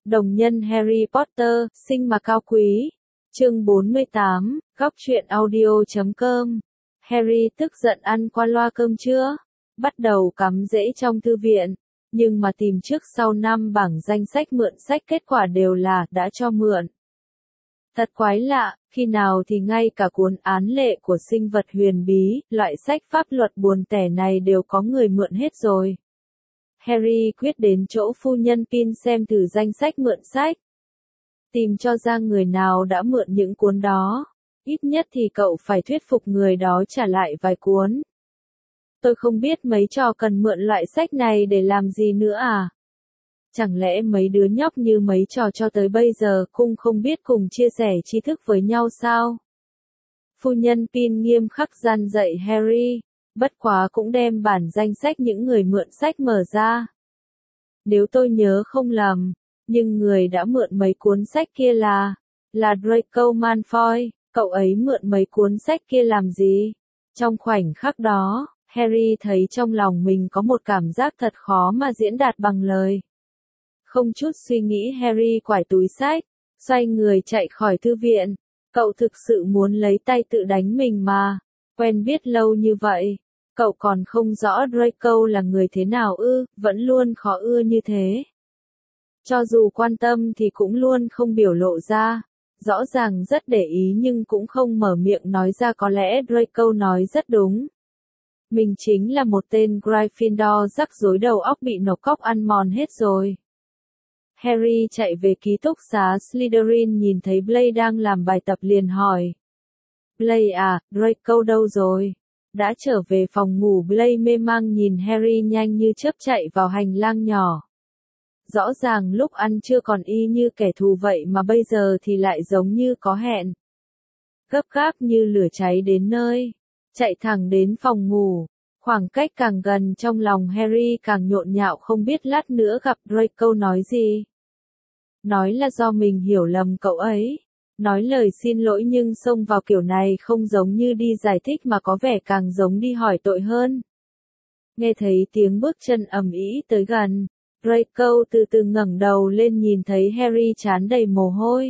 Đồng nhân Harry Potter, sinh mà cao quý. Chương 48, góc truyện audio.com. Harry tức giận ăn qua loa cơm trưa, bắt đầu cắm rễ trong thư viện, nhưng mà tìm trước sau năm bảng danh sách mượn sách kết quả đều là đã cho mượn. Thật quái lạ, khi nào thì ngay cả cuốn án lệ của sinh vật huyền bí, loại sách pháp luật buồn tẻ này đều có người mượn hết rồi. Harry quyết đến chỗ phu nhân Pin xem thử danh sách mượn sách. Tìm cho ra người nào đã mượn những cuốn đó. Ít nhất thì cậu phải thuyết phục người đó trả lại vài cuốn. Tôi không biết mấy trò cần mượn loại sách này để làm gì nữa à? Chẳng lẽ mấy đứa nhóc như mấy trò cho tới bây giờ cũng không biết cùng chia sẻ tri thức với nhau sao? Phu nhân Pin nghiêm khắc gian dạy Harry, bất quá cũng đem bản danh sách những người mượn sách mở ra. Nếu tôi nhớ không lầm, nhưng người đã mượn mấy cuốn sách kia là Draco Malfoy. Cậu ấy mượn mấy cuốn sách kia làm gì? Trong khoảnh khắc đó, Harry thấy trong lòng mình có một cảm giác thật khó mà diễn đạt bằng lời. Không chút suy nghĩ Harry quải túi sách, xoay người chạy khỏi thư viện. Cậu thực sự muốn lấy tay tự đánh mình mà. Quen biết lâu như vậy, cậu còn không rõ Draco là người thế nào ư, vẫn luôn khó ưa như thế. Cho dù quan tâm thì cũng luôn không biểu lộ ra. Rõ ràng rất để ý nhưng cũng không mở miệng nói ra, có lẽ Draco nói rất đúng. Mình chính là một tên Gryffindor rắc rối đầu óc bị nọc cóc ăn mòn hết rồi. Harry chạy về ký túc xá Slytherin nhìn thấy Blaise đang làm bài tập liền hỏi. Blaise à, Draco đâu rồi? Đã trở về phòng ngủ. Blaise mê mang nhìn Harry nhanh như chớp chạy vào hành lang nhỏ. Rõ ràng lúc ăn trưa còn y như kẻ thù vậy mà bây giờ thì lại giống như có hẹn. Gấp gáp như lửa cháy đến nơi, chạy thẳng đến phòng ngủ. Khoảng cách càng gần trong lòng Harry càng nhộn nhạo, không biết lát nữa gặp Draco nói gì. Nói là do mình hiểu lầm cậu ấy. Nói lời xin lỗi nhưng xông vào kiểu này không giống như đi giải thích mà có vẻ càng giống đi hỏi tội hơn. Nghe thấy tiếng bước chân ầm ĩ tới gần. Draco từ từ ngẩng đầu lên nhìn thấy Harry trán đầy mồ hôi.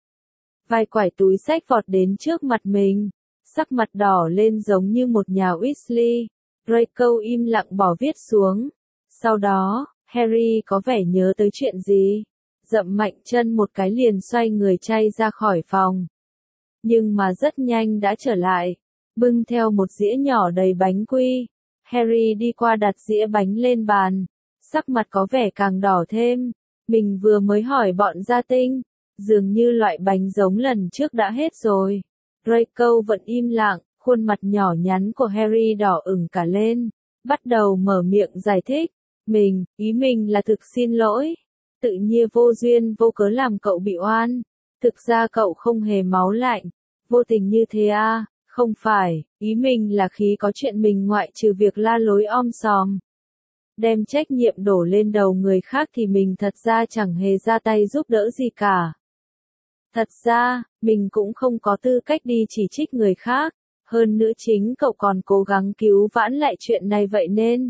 Vai quải túi sách vọt đến trước mặt mình, sắc mặt đỏ lên giống như một nhà Weasley. Draco im lặng bỏ viết xuống. Sau đó, Harry có vẻ nhớ tới chuyện gì. Dậm mạnh chân một cái liền xoay người chay ra khỏi phòng. Nhưng mà rất nhanh đã trở lại, bưng theo một dĩa nhỏ đầy bánh quy. Harry đi qua đặt dĩa bánh lên bàn. Sắc mặt có vẻ càng đỏ thêm. Mình vừa mới hỏi bọn gia tinh, dường như loại bánh giống lần trước đã hết rồi. Draco vẫn im lặng, khuôn mặt nhỏ nhắn của Harry đỏ ửng cả lên. Bắt đầu mở miệng giải thích. Ý mình là thực xin lỗi. Tự nhiên vô duyên vô cớ làm cậu bị oan. Thực ra cậu không hề máu lạnh. Vô tình như thế à, không phải, ý mình là khi có chuyện mình ngoại trừ việc la lối om sòm. Đem trách nhiệm đổ lên đầu người khác thì mình thật ra chẳng hề ra tay giúp đỡ gì cả. Thật ra, mình cũng không có tư cách đi chỉ trích người khác, hơn nữa chính cậu còn cố gắng cứu vãn lại chuyện này vậy nên.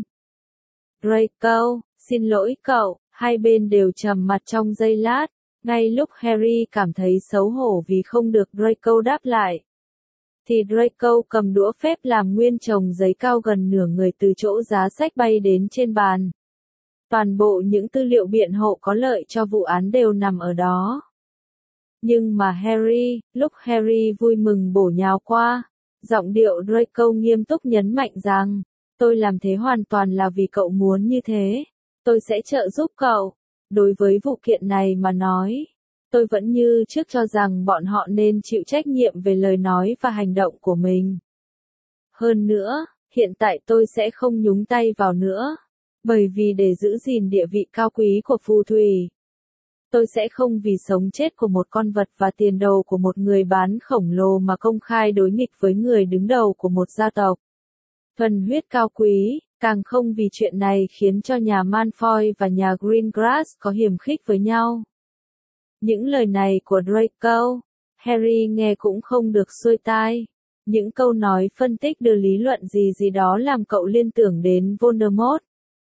Draco, xin lỗi cậu, hai bên đều trầm mặt trong giây lát, ngay lúc Harry cảm thấy xấu hổ vì không được Draco đáp lại. Thì Draco cầm đũa phép làm nguyên chồng giấy cao gần nửa người từ chỗ giá sách bay đến trên bàn. Toàn bộ những tư liệu biện hộ có lợi cho vụ án đều nằm ở đó. Nhưng mà lúc Harry vui mừng bổ nhào qua, giọng điệu Draco nghiêm túc nhấn mạnh rằng, tôi làm thế hoàn toàn là vì cậu muốn như thế, tôi sẽ trợ giúp cậu. Đối với vụ kiện này mà nói, tôi vẫn như trước cho rằng bọn họ nên chịu trách nhiệm về lời nói và hành động của mình. Hơn nữa, hiện tại tôi sẽ không nhúng tay vào nữa, bởi vì để giữ gìn địa vị cao quý của phù thủy, tôi sẽ không vì sống chết của một con vật và tiền đồ của một người bán khổng lồ mà công khai đối nghịch với người đứng đầu của một gia tộc. Thuần huyết cao quý, càng không vì chuyện này khiến cho nhà Malfoy và nhà Greengrass có hiềm khích với nhau. Những lời này của Draco, Harry nghe cũng không được xuôi tai. Những câu nói phân tích đưa lý luận gì đó làm cậu liên tưởng đến Voldemort.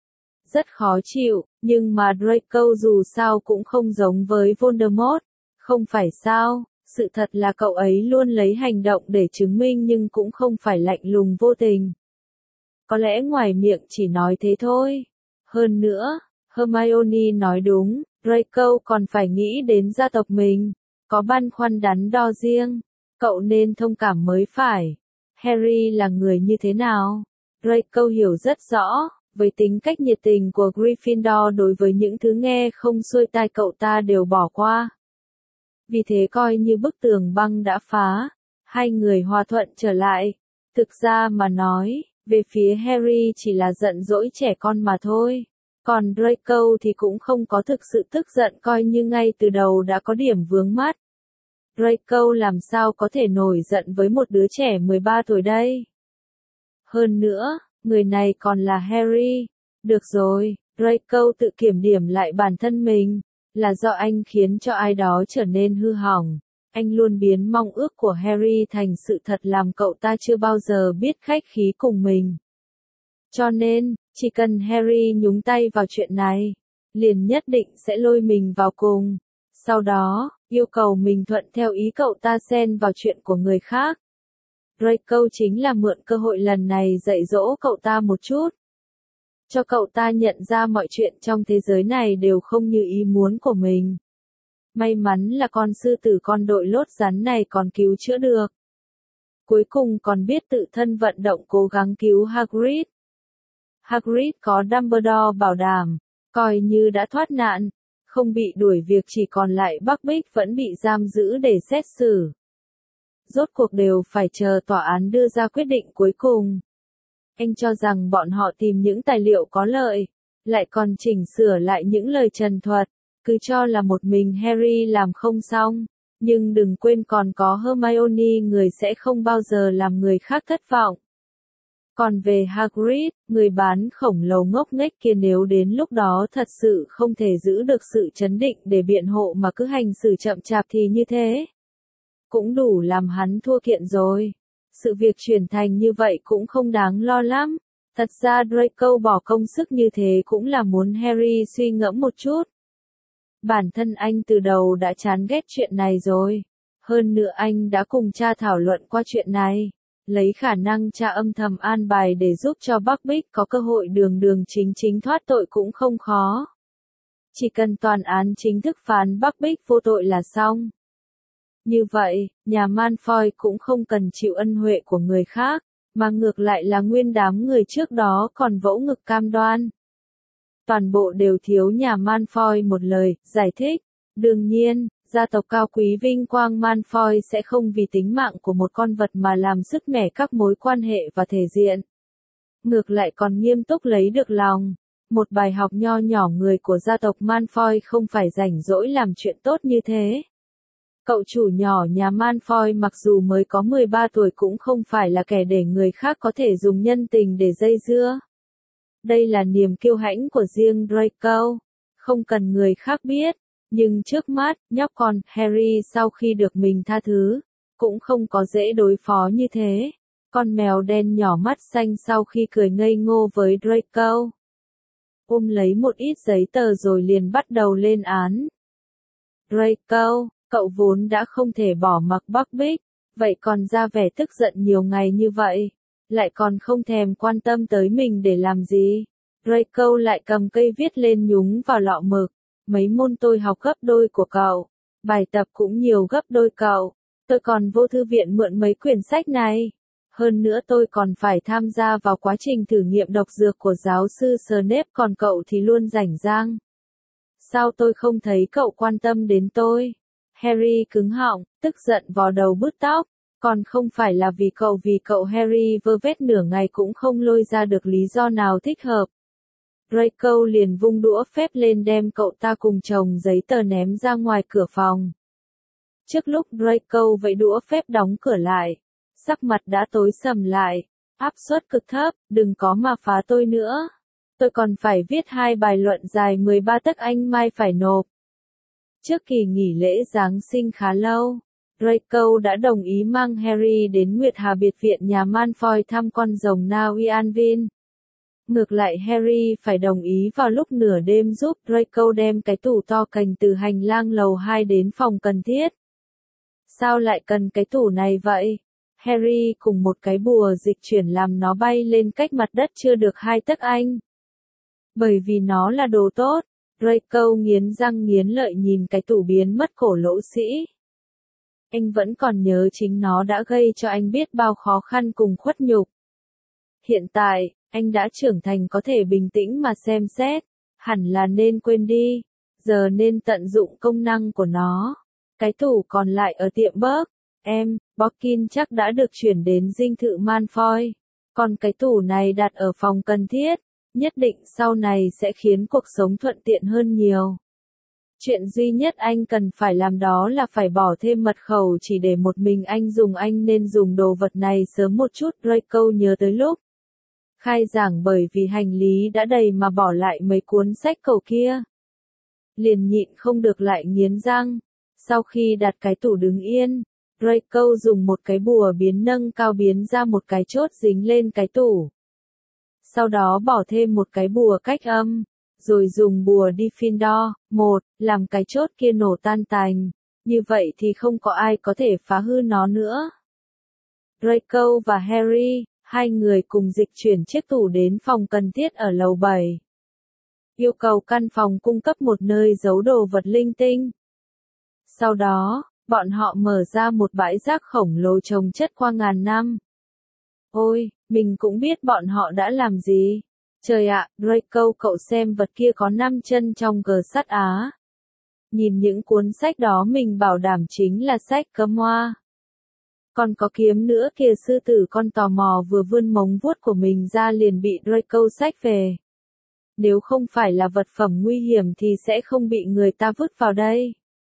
Rất khó chịu, nhưng mà Draco dù sao cũng không giống với Voldemort, không phải sao? Sự thật là cậu ấy luôn lấy hành động để chứng minh nhưng cũng không phải lạnh lùng vô tình. Có lẽ ngoài miệng chỉ nói thế thôi. Hơn nữa, Hermione nói đúng, Draco còn phải nghĩ đến gia tộc mình, có băn khoăn đắn đo riêng, cậu nên thông cảm mới phải. Harry là người như thế nào? Draco hiểu rất rõ, với tính cách nhiệt tình của Gryffindor đối với những thứ nghe không xuôi tai cậu ta đều bỏ qua. Vì thế coi như bức tường băng đã phá, hai người hòa thuận trở lại. Thực ra mà nói, về phía Harry chỉ là giận dỗi trẻ con mà thôi. Còn Draco thì cũng không có thực sự tức giận coi như ngay từ đầu đã có điểm vướng mắc. Draco làm sao có thể nổi giận với một đứa trẻ 13 tuổi đây? Hơn nữa, người này còn là Harry. Được rồi, Draco tự kiểm điểm lại bản thân mình. Là do anh khiến cho ai đó trở nên hư hỏng. Anh luôn biến mong ước của Harry thành sự thật làm cậu ta chưa bao giờ biết khách khí cùng mình. Cho nên, chỉ cần Harry nhúng tay vào chuyện này, liền nhất định sẽ lôi mình vào cùng. Sau đó, yêu cầu mình thuận theo ý cậu ta xen vào chuyện của người khác. Draco chính là mượn cơ hội lần này dạy dỗ cậu ta một chút. Cho cậu ta nhận ra mọi chuyện trong thế giới này đều không như ý muốn của mình. May mắn là con sư tử con đội lốt rắn này còn cứu chữa được. Cuối cùng còn biết tự thân vận động cố gắng cứu Hagrid. Hagrid có Dumbledore bảo đảm, coi như đã thoát nạn, không bị đuổi việc chỉ còn lại Buckbeak vẫn bị giam giữ để xét xử. Rốt cuộc đều phải chờ tòa án đưa ra quyết định cuối cùng. Anh cho rằng bọn họ tìm những tài liệu có lợi, lại còn chỉnh sửa lại những lời trần thuật, cứ cho là một mình Harry làm không xong. Nhưng đừng quên còn có Hermione, người sẽ không bao giờ làm người khác thất vọng. Còn về Hagrid, người bán khổng lồ ngốc nghếch kia, nếu đến lúc đó thật sự không thể giữ được sự trấn định để biện hộ mà cứ hành xử chậm chạp thì như thế cũng đủ làm hắn thua kiện rồi. Sự việc chuyển thành như vậy cũng không đáng lo lắm. Thật ra Draco bỏ công sức như thế cũng là muốn Harry suy ngẫm một chút. Bản thân anh từ đầu đã chán ghét chuyện này rồi. Hơn nữa anh đã cùng cha thảo luận qua chuyện này. Lấy khả năng cha âm thầm an bài để giúp cho Buckbeak có cơ hội đường đường chính chính thoát tội cũng không khó. Chỉ cần tòa án chính thức phán Buckbeak vô tội là xong. Như vậy, nhà Malfoy cũng không cần chịu ân huệ của người khác, mà ngược lại là nguyên đám người trước đó còn vỗ ngực cam đoan. Toàn bộ đều thiếu nhà Malfoy một lời, giải thích. Đương nhiên, gia tộc cao quý vinh quang Malfoy sẽ không vì tính mạng của một con vật mà làm sứt mẻ các mối quan hệ và thể diện. Ngược lại còn nghiêm túc lấy được lòng. Một bài học nho nhỏ, người của gia tộc Malfoy không phải rảnh rỗi làm chuyện tốt như thế. Cậu chủ nhỏ nhà Malfoy mặc dù mới có 13 tuổi cũng không phải là kẻ để người khác có thể dùng nhân tình để dây dưa. Đây là niềm kiêu hãnh của riêng Draco, không cần người khác biết. Nhưng trước mắt, nhóc con Harry sau khi được mình tha thứ, cũng không có dễ đối phó như thế. Con mèo đen nhỏ mắt xanh sau khi cười ngây ngô với Draco, ôm lấy một ít giấy tờ rồi liền bắt đầu lên án. Draco, cậu vốn đã không thể bỏ mặc Buckbeak, vậy còn ra vẻ tức giận nhiều ngày như vậy, lại còn không thèm quan tâm tới mình để làm gì. Draco lại cầm cây viết lên nhúng vào lọ mực. Mấy môn tôi học gấp đôi của cậu, bài tập cũng nhiều gấp đôi cậu, tôi còn vô thư viện mượn mấy quyển sách này. Hơn nữa tôi còn phải tham gia vào quá trình thử nghiệm độc dược của giáo sư Snape, còn cậu thì luôn rảnh rang. Sao tôi không thấy cậu quan tâm đến tôi? Harry cứng họng, tức giận vò đầu bứt tóc, còn không phải là vì cậu Harry vơ vét nửa ngày cũng không lôi ra được lý do nào thích hợp. Draco liền vung đũa phép lên đem cậu ta cùng chồng giấy tờ ném ra ngoài cửa phòng. Trước lúc Draco vẫy đũa phép đóng cửa lại, sắc mặt đã tối sầm lại, áp suất cực thấp, đừng có mà phá tôi nữa. Tôi còn phải viết 2 bài luận dài 13 tấc anh mai phải nộp. Trước kỳ nghỉ lễ Giáng sinh khá lâu, Draco đã đồng ý mang Harry đến Nguyệt Hà biệt viện nhà Malfoy thăm con rồng Na Uy Anvin. Ngược lại Harry phải đồng ý vào lúc nửa đêm giúp Draco đem cái tủ to cành từ hành lang lầu 2 đến phòng cần thiết. Sao lại cần cái tủ này vậy? Harry cùng một cái bùa dịch chuyển làm nó bay lên cách mặt đất chưa được 2 tấc anh. Bởi vì nó là đồ tốt. Draco nghiến răng nghiến lợi nhìn cái tủ biến mất cổ lỗ sĩ. Anh vẫn còn nhớ chính nó đã gây cho anh biết bao khó khăn cùng khuất nhục. Hiện tại, anh đã trưởng thành có thể bình tĩnh mà xem xét. Hẳn là nên quên đi. Giờ nên tận dụng công năng của nó. Cái tủ còn lại ở tiệm Burke. Borkin chắc đã được chuyển đến dinh thự Malfoy. Còn cái tủ này đặt ở phòng cần thiết. Nhất định sau này sẽ khiến cuộc sống thuận tiện hơn nhiều. Chuyện duy nhất anh cần phải làm đó là phải bỏ thêm mật khẩu chỉ để một mình anh dùng. Anh nên dùng đồ vật này sớm một chút. Draco nhớ tới lúc khai giảng bởi vì hành lý đã đầy mà bỏ lại mấy cuốn sách cổ kia. Liền nhịn không được lại nghiến răng. Sau khi đặt cái tủ đứng yên, Draco dùng một cái bùa biến nâng cao biến ra một cái chốt dính lên cái tủ. Sau đó bỏ thêm một cái bùa cách âm, rồi dùng bùa Diffindor, làm cái chốt kia nổ tan tành. Như vậy thì không có ai có thể phá hư nó nữa. Draco và Harry, hai người cùng dịch chuyển chiếc tủ đến phòng cần thiết ở lầu 7. Yêu cầu căn phòng cung cấp một nơi giấu đồ vật linh tinh. Sau đó, bọn họ mở ra một bãi rác khổng lồ chồng chất qua ngàn năm. Ôi, mình cũng biết bọn họ đã làm gì. Trời ạ, Draco cậu xem vật kia có 5 chân trong gờ sắt Á. Nhìn những cuốn sách đó mình bảo đảm chính là sách cấm hoa. Còn có kiếm nữa kìa, sư tử con tò mò vừa vươn móng vuốt của mình ra liền bị Draco xách về. Nếu không phải là vật phẩm nguy hiểm thì sẽ không bị người ta vứt vào đây.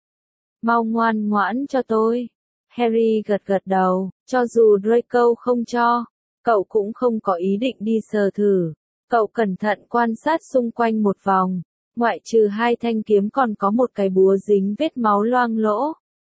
Mau ngoan ngoãn cho tôi. Harry gật gật đầu, cho dù Draco không cho, cậu cũng không có ý định đi sờ thử. Cậu cẩn thận quan sát xung quanh một vòng, ngoại trừ 2 thanh kiếm còn có một cái búa dính vết máu loang lỗ.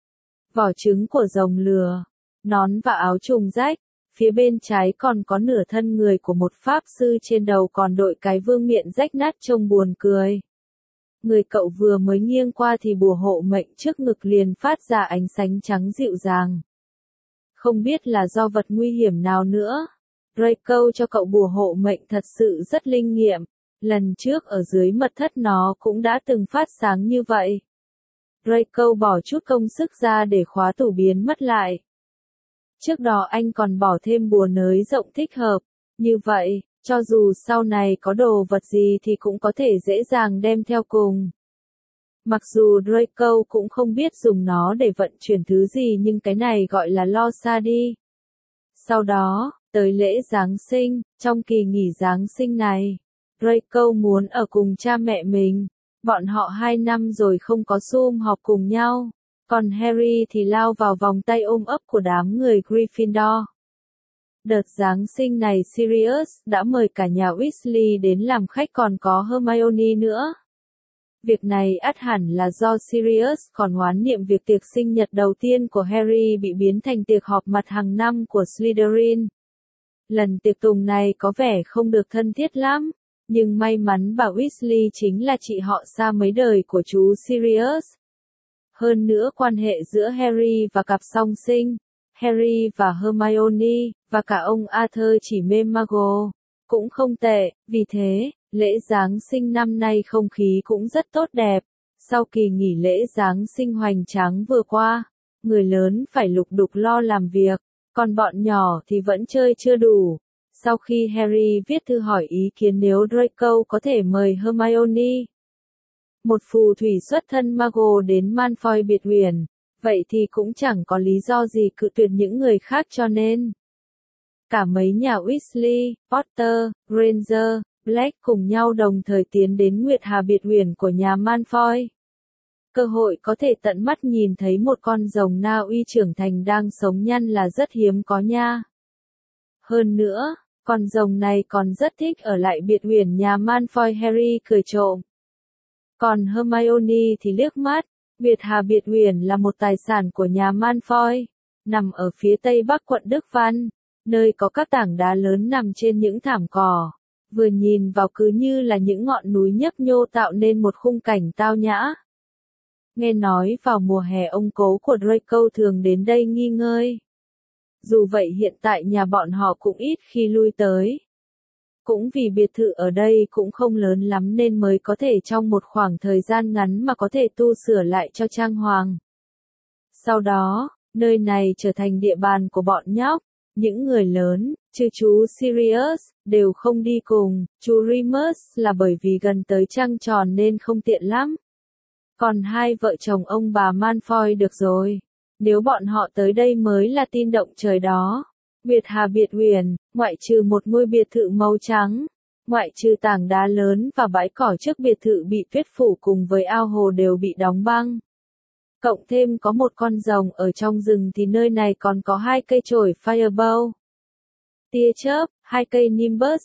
Vỏ trứng của rồng lửa, nón và áo trùng rách, phía bên trái còn có nửa thân người của một pháp sư, trên đầu còn đội cái vương miện rách nát trông buồn cười. Người cậu vừa mới nghiêng qua thì bùa hộ mệnh trước ngực liền phát ra ánh sáng trắng dịu dàng. Không biết là do vật nguy hiểm nào nữa. Draco cho cậu bùa hộ mệnh thật sự rất linh nghiệm. Lần trước ở dưới mật thất nó cũng đã từng phát sáng như vậy. Draco bỏ chút công sức ra để khóa tủ biến mất lại. Trước đó anh còn bỏ thêm bùa nới rộng thích hợp. Như vậy, cho dù sau này có đồ vật gì thì cũng có thể dễ dàng đem theo cùng. Mặc dù Draco cũng không biết dùng nó để vận chuyển thứ gì, nhưng cái này gọi là lo xa đi. Sau đó, tới lễ Giáng sinh, trong kỳ nghỉ Giáng sinh này, Draco muốn ở cùng cha mẹ mình. Bọn họ 2 năm rồi không có sum họp cùng nhau. Còn Harry thì lao vào vòng tay ôm ấp của đám người Gryffindor. Đợt Giáng sinh này Sirius đã mời cả nhà Weasley đến làm khách, còn có Hermione nữa. Việc này ắt hẳn là do Sirius còn oán niệm việc tiệc sinh nhật đầu tiên của Harry bị biến thành tiệc họp mặt hàng năm của Slytherin. Lần tiệc tùng này có vẻ không được thân thiết lắm, nhưng may mắn bà Weasley chính là chị họ xa mấy đời của chú Sirius. Hơn nữa quan hệ giữa Harry và cặp song sinh, Harry và Hermione, và cả ông Arthur chỉ mê Mago, cũng không tệ. Vì thế, lễ Giáng sinh năm nay không khí cũng rất tốt đẹp. Sau kỳ nghỉ lễ Giáng sinh hoành tráng vừa qua, người lớn phải lục đục lo làm việc, còn bọn nhỏ thì vẫn chơi chưa đủ. Sau khi Harry viết thư hỏi ý kiến nếu Draco có thể mời Hermione, một phù thủy xuất thân Mago, đến Malfoy biệt huyền, vậy thì cũng chẳng có lý do gì cự tuyệt những người khác, cho nên cả mấy nhà Weasley, Potter, Granger, Black cùng nhau đồng thời tiến đến Nguyệt Hà biệt huyền của nhà Malfoy. Cơ hội có thể tận mắt nhìn thấy một con rồng Na Uy trưởng thành đang sống nhăn là rất hiếm có nha. Hơn nữa, con rồng này còn rất thích ở lại biệt huyền nhà Malfoy. Harry cười trộm. Còn Hermione thì liếc mắt. Nguyệt Hà biệt huyền là một tài sản của nhà Malfoy, nằm ở phía tây bắc quận Đức Văn, nơi có các tảng đá lớn nằm trên những thảm cỏ. vừa nhìn vào cứ như là những ngọn núi nhấp nhô tạo nên một khung cảnh tao nhã. Nghe nói vào mùa hè ông cố của Draco thường đến đây nghỉ ngơi. Dù vậy hiện tại nhà bọn họ cũng ít khi lui tới. Cũng vì biệt thự ở đây cũng không lớn lắm nên mới có thể trong một khoảng thời gian ngắn mà có thể tu sửa lại cho trang hoàng. Sau đó, nơi này trở thành địa bàn của bọn nhóc. Những người lớn, trừ chú Sirius, đều không đi cùng. Chú Remus là bởi vì gần tới trăng tròn nên không tiện lắm. Còn hai vợ chồng ông bà Malfoy được rồi. Nếu bọn họ tới đây mới là tin động trời đó. Biệt Hà biệt huyền, ngoại trừ một ngôi biệt thự màu trắng, ngoại trừ tảng đá lớn và bãi cỏ trước biệt thự bị tuyết phủ cùng với ao hồ đều bị đóng băng. Cộng thêm có một con rồng ở trong rừng thì nơi này còn có 2 cây chổi Fireball, tia chớp, 2 cây Nimbus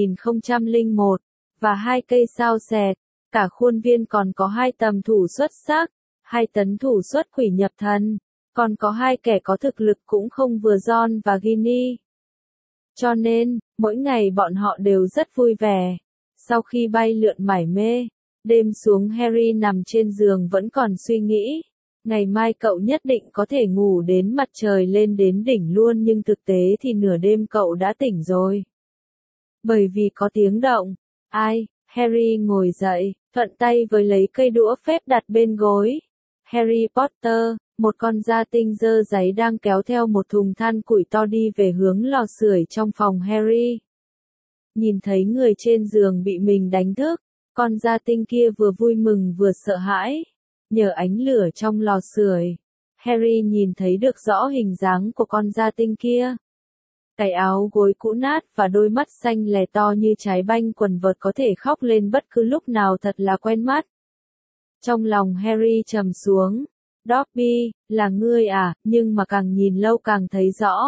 2001 và 2 cây sao sẹt. Cả khuôn viên còn có 2 tầm thủ xuất sắc, 2 tấn thủ xuất quỷ nhập thần, còn có 2 kẻ có thực lực cũng không vừa John và Ginny. Cho nên, mỗi ngày bọn họ đều rất vui vẻ. Sau khi bay lượn mải mê, đêm xuống Harry nằm trên giường vẫn còn suy nghĩ. Ngày mai cậu nhất định có thể ngủ đến mặt trời lên đến đỉnh luôn nhưng thực tế thì nửa đêm cậu đã tỉnh rồi. Bởi vì có tiếng động. Ai? Harry ngồi dậy, thuận tay với lấy cây đũa phép đặt bên gối. Harry Potter, một con gia tinh dơ giấy đang kéo theo một thùng than củi to đi về hướng lò sưởi trong phòng Harry. Nhìn thấy người trên giường bị mình đánh thức, con gia tinh kia vừa vui mừng vừa sợ hãi. Nhờ ánh lửa trong lò sưởi, Harry nhìn thấy được rõ hình dáng của con gia tinh kia. Cái áo gối cũ nát và đôi mắt xanh lè to như trái banh quần vợt có thể khóc lên bất cứ lúc nào thật là quen mắt. Trong lòng Harry trầm xuống. Dobby, là ngươi à, nhưng mà càng nhìn lâu càng thấy rõ.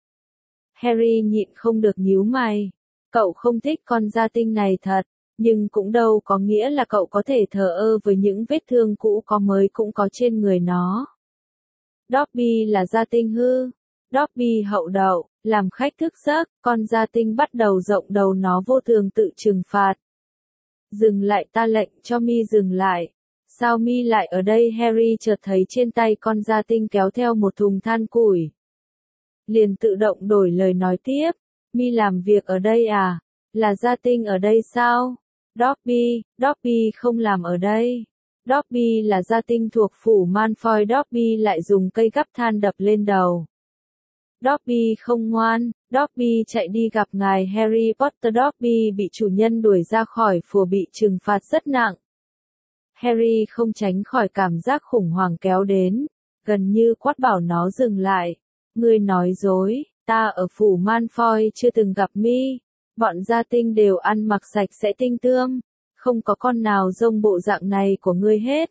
Harry nhịn không được nhíu mày. Cậu không thích con gia tinh này thật, nhưng cũng đâu có nghĩa là cậu có thể thờ ơ với những vết thương cũ có mới cũng có trên người nó. Dobby là gia tinh hư. Dobby hậu đậu, làm khách thức giấc, con gia tinh bắt đầu rộng đầu nó vô thường tự trừng phạt. Dừng lại, ta lệnh cho mi dừng lại. Sao mi lại ở đây? Harry chợt thấy trên tay con gia tinh kéo theo một thùng than củi. Liền tự động đổi lời nói tiếp. Mi làm việc ở đây à? Là gia tinh ở đây sao? Dobby không làm ở đây. Dobby là gia tinh thuộc phủ Malfoy. Dobby lại dùng cây gắp than đập lên đầu. Dobby không ngoan, Dobby chạy đi gặp ngài Harry Potter. Dobby bị chủ nhân đuổi ra khỏi phủ bị trừng phạt rất nặng. Harry không tránh khỏi cảm giác khủng hoảng kéo đến, gần như quát bảo nó dừng lại. Ngươi nói dối, ta ở phủ Malfoy chưa từng gặp mi. Bọn gia tinh đều ăn mặc sạch sẽ tinh tươm, không có con nào giống bộ dạng này của ngươi hết.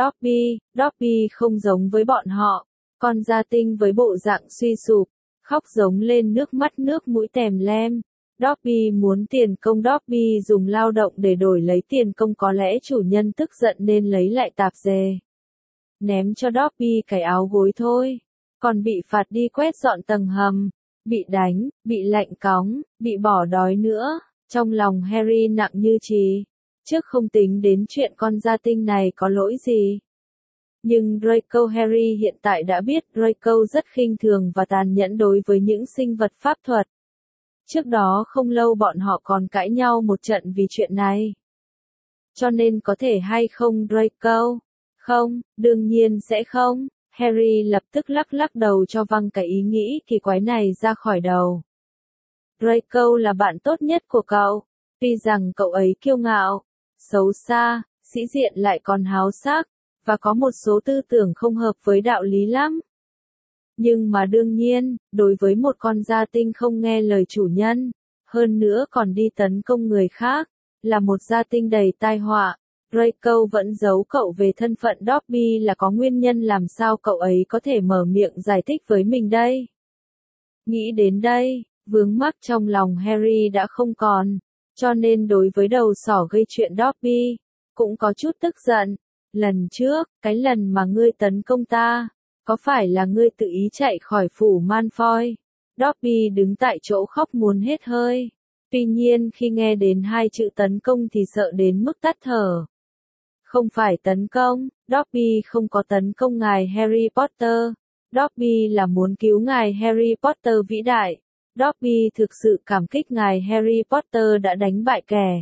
Dobby không giống với bọn họ. Con gia tinh với bộ dạng suy sụp, khóc giống lên nước mắt nước mũi tèm lem. Dobby muốn tiền công. Dobby dùng lao động để đổi lấy tiền công, có lẽ chủ nhân tức giận nên lấy lại tạp dề. Ném cho Dobby cái áo gối thôi. Còn bị phạt đi quét dọn tầng hầm, bị đánh, bị lạnh cóng, bị bỏ đói nữa. Trong lòng Harry nặng như chì. Trước không tính đến chuyện con gia tinh này có lỗi gì. Nhưng Draco Harry hiện tại đã biết Draco rất khinh thường và tàn nhẫn đối với những sinh vật pháp thuật. Trước đó không lâu bọn họ còn cãi nhau một trận vì chuyện này. Cho nên có thể hay không Draco? Không, đương nhiên sẽ không. Harry lập tức lắc đầu cho văng cái ý nghĩ kỳ quái này ra khỏi đầu. Draco là bạn tốt nhất của cậu. Tuy rằng cậu ấy kiêu ngạo, xấu xa, sĩ diện lại còn háo sắc, và có một số tư tưởng không hợp với đạo lý lắm. Nhưng mà đương nhiên, đối với một con gia tinh không nghe lời chủ nhân, hơn nữa còn đi tấn công người khác, là một gia tinh đầy tai họa, Draco vẫn giấu cậu về thân phận Dobby là có nguyên nhân. Làm sao cậu ấy có thể mở miệng giải thích với mình đây? Nghĩ đến đây, vướng mắc trong lòng Harry đã không còn, cho nên đối với đầu sỏ gây chuyện Dobby, cũng có chút tức giận. Lần trước, cái lần mà ngươi tấn công ta, có phải là ngươi tự ý chạy khỏi phủ Malfoy? Dobby đứng tại chỗ khóc muốn hết hơi. Tuy nhiên khi nghe đến hai chữ tấn công thì sợ đến mức tắt thở. Không phải tấn công, Dobby không có tấn công ngài Harry Potter. Dobby là muốn cứu ngài Harry Potter vĩ đại. Dobby thực sự cảm kích ngài Harry Potter đã đánh bại kẻ.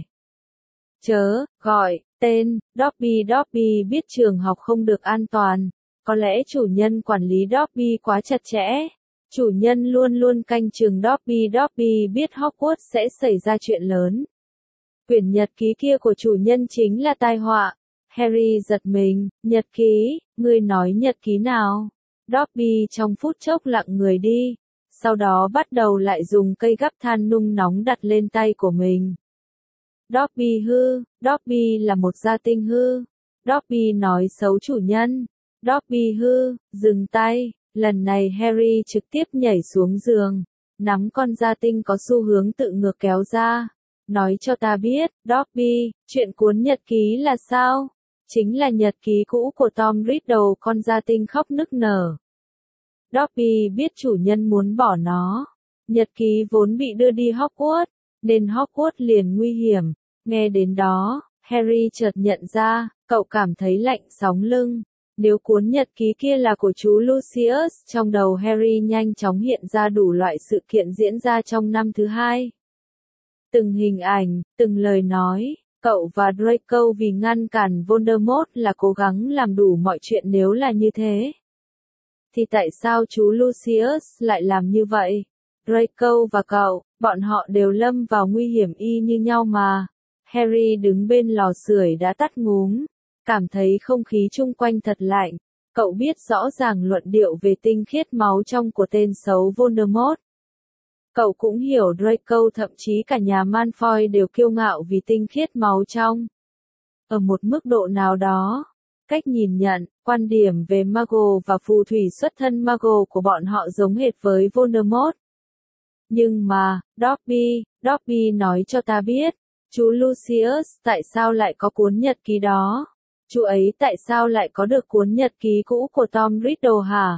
Chớ, gọi, tên, Dobby. Dobby biết trường học không được an toàn. Có lẽ chủ nhân quản lý Dobby quá chặt chẽ. Chủ nhân luôn luôn canh chừng Dobby. Dobby biết Hogwarts sẽ xảy ra chuyện lớn. Quyển nhật ký kia của chủ nhân chính là tai họa. Harry giật mình, nhật ký, ngươi nói nhật ký nào? Dobby trong phút chốc lặng người đi, sau đó bắt đầu lại dùng cây gắp than nung nóng đặt lên tay của mình. Dobby hư, Dobby là một gia tinh hư. Dobby nói xấu chủ nhân. Dobby hư, dừng tay, lần này Harry trực tiếp nhảy xuống giường, nắm con gia tinh có xu hướng tự ngược kéo ra. Nói cho ta biết, Dobby, chuyện cuốn nhật ký là sao? Chính là nhật ký cũ của Tom Riddle. Con gia tinh khóc nức nở. Dobby biết chủ nhân muốn bỏ nó. Nhật ký vốn bị đưa đi Hogwarts, nên Hogwarts liền nguy hiểm. Nghe đến đó, Harry chợt nhận ra, cậu cảm thấy lạnh sống lưng. Nếu cuốn nhật ký kia là của chú Lucius, trong đầu Harry nhanh chóng hiện ra đủ loại sự kiện diễn ra trong năm thứ hai. Từng hình ảnh, từng lời nói, cậu và Draco vì ngăn cản Voldemort là cố gắng làm đủ mọi chuyện. Nếu là như thế, thì tại sao chú Lucius lại làm như vậy? Draco và cậu, bọn họ đều lâm vào nguy hiểm y như nhau mà. Harry đứng bên lò sưởi đã tắt ngúm, cảm thấy không khí chung quanh thật lạnh. Cậu biết rõ ràng luận điệu về tinh khiết máu trong của tên xấu Voldemort. Cậu cũng hiểu Draco, thậm chí cả nhà Malfoy đều kiêu ngạo vì tinh khiết máu trong. Ở một mức độ nào đó, cách nhìn nhận, quan điểm về Muggle và phù thủy xuất thân Muggle của bọn họ giống hệt với Voldemort. Nhưng mà, Dobby nói cho ta biết, chú Lucius tại sao lại có cuốn nhật ký đó? Chú ấy tại sao lại có được cuốn nhật ký cũ của Tom Riddle hả?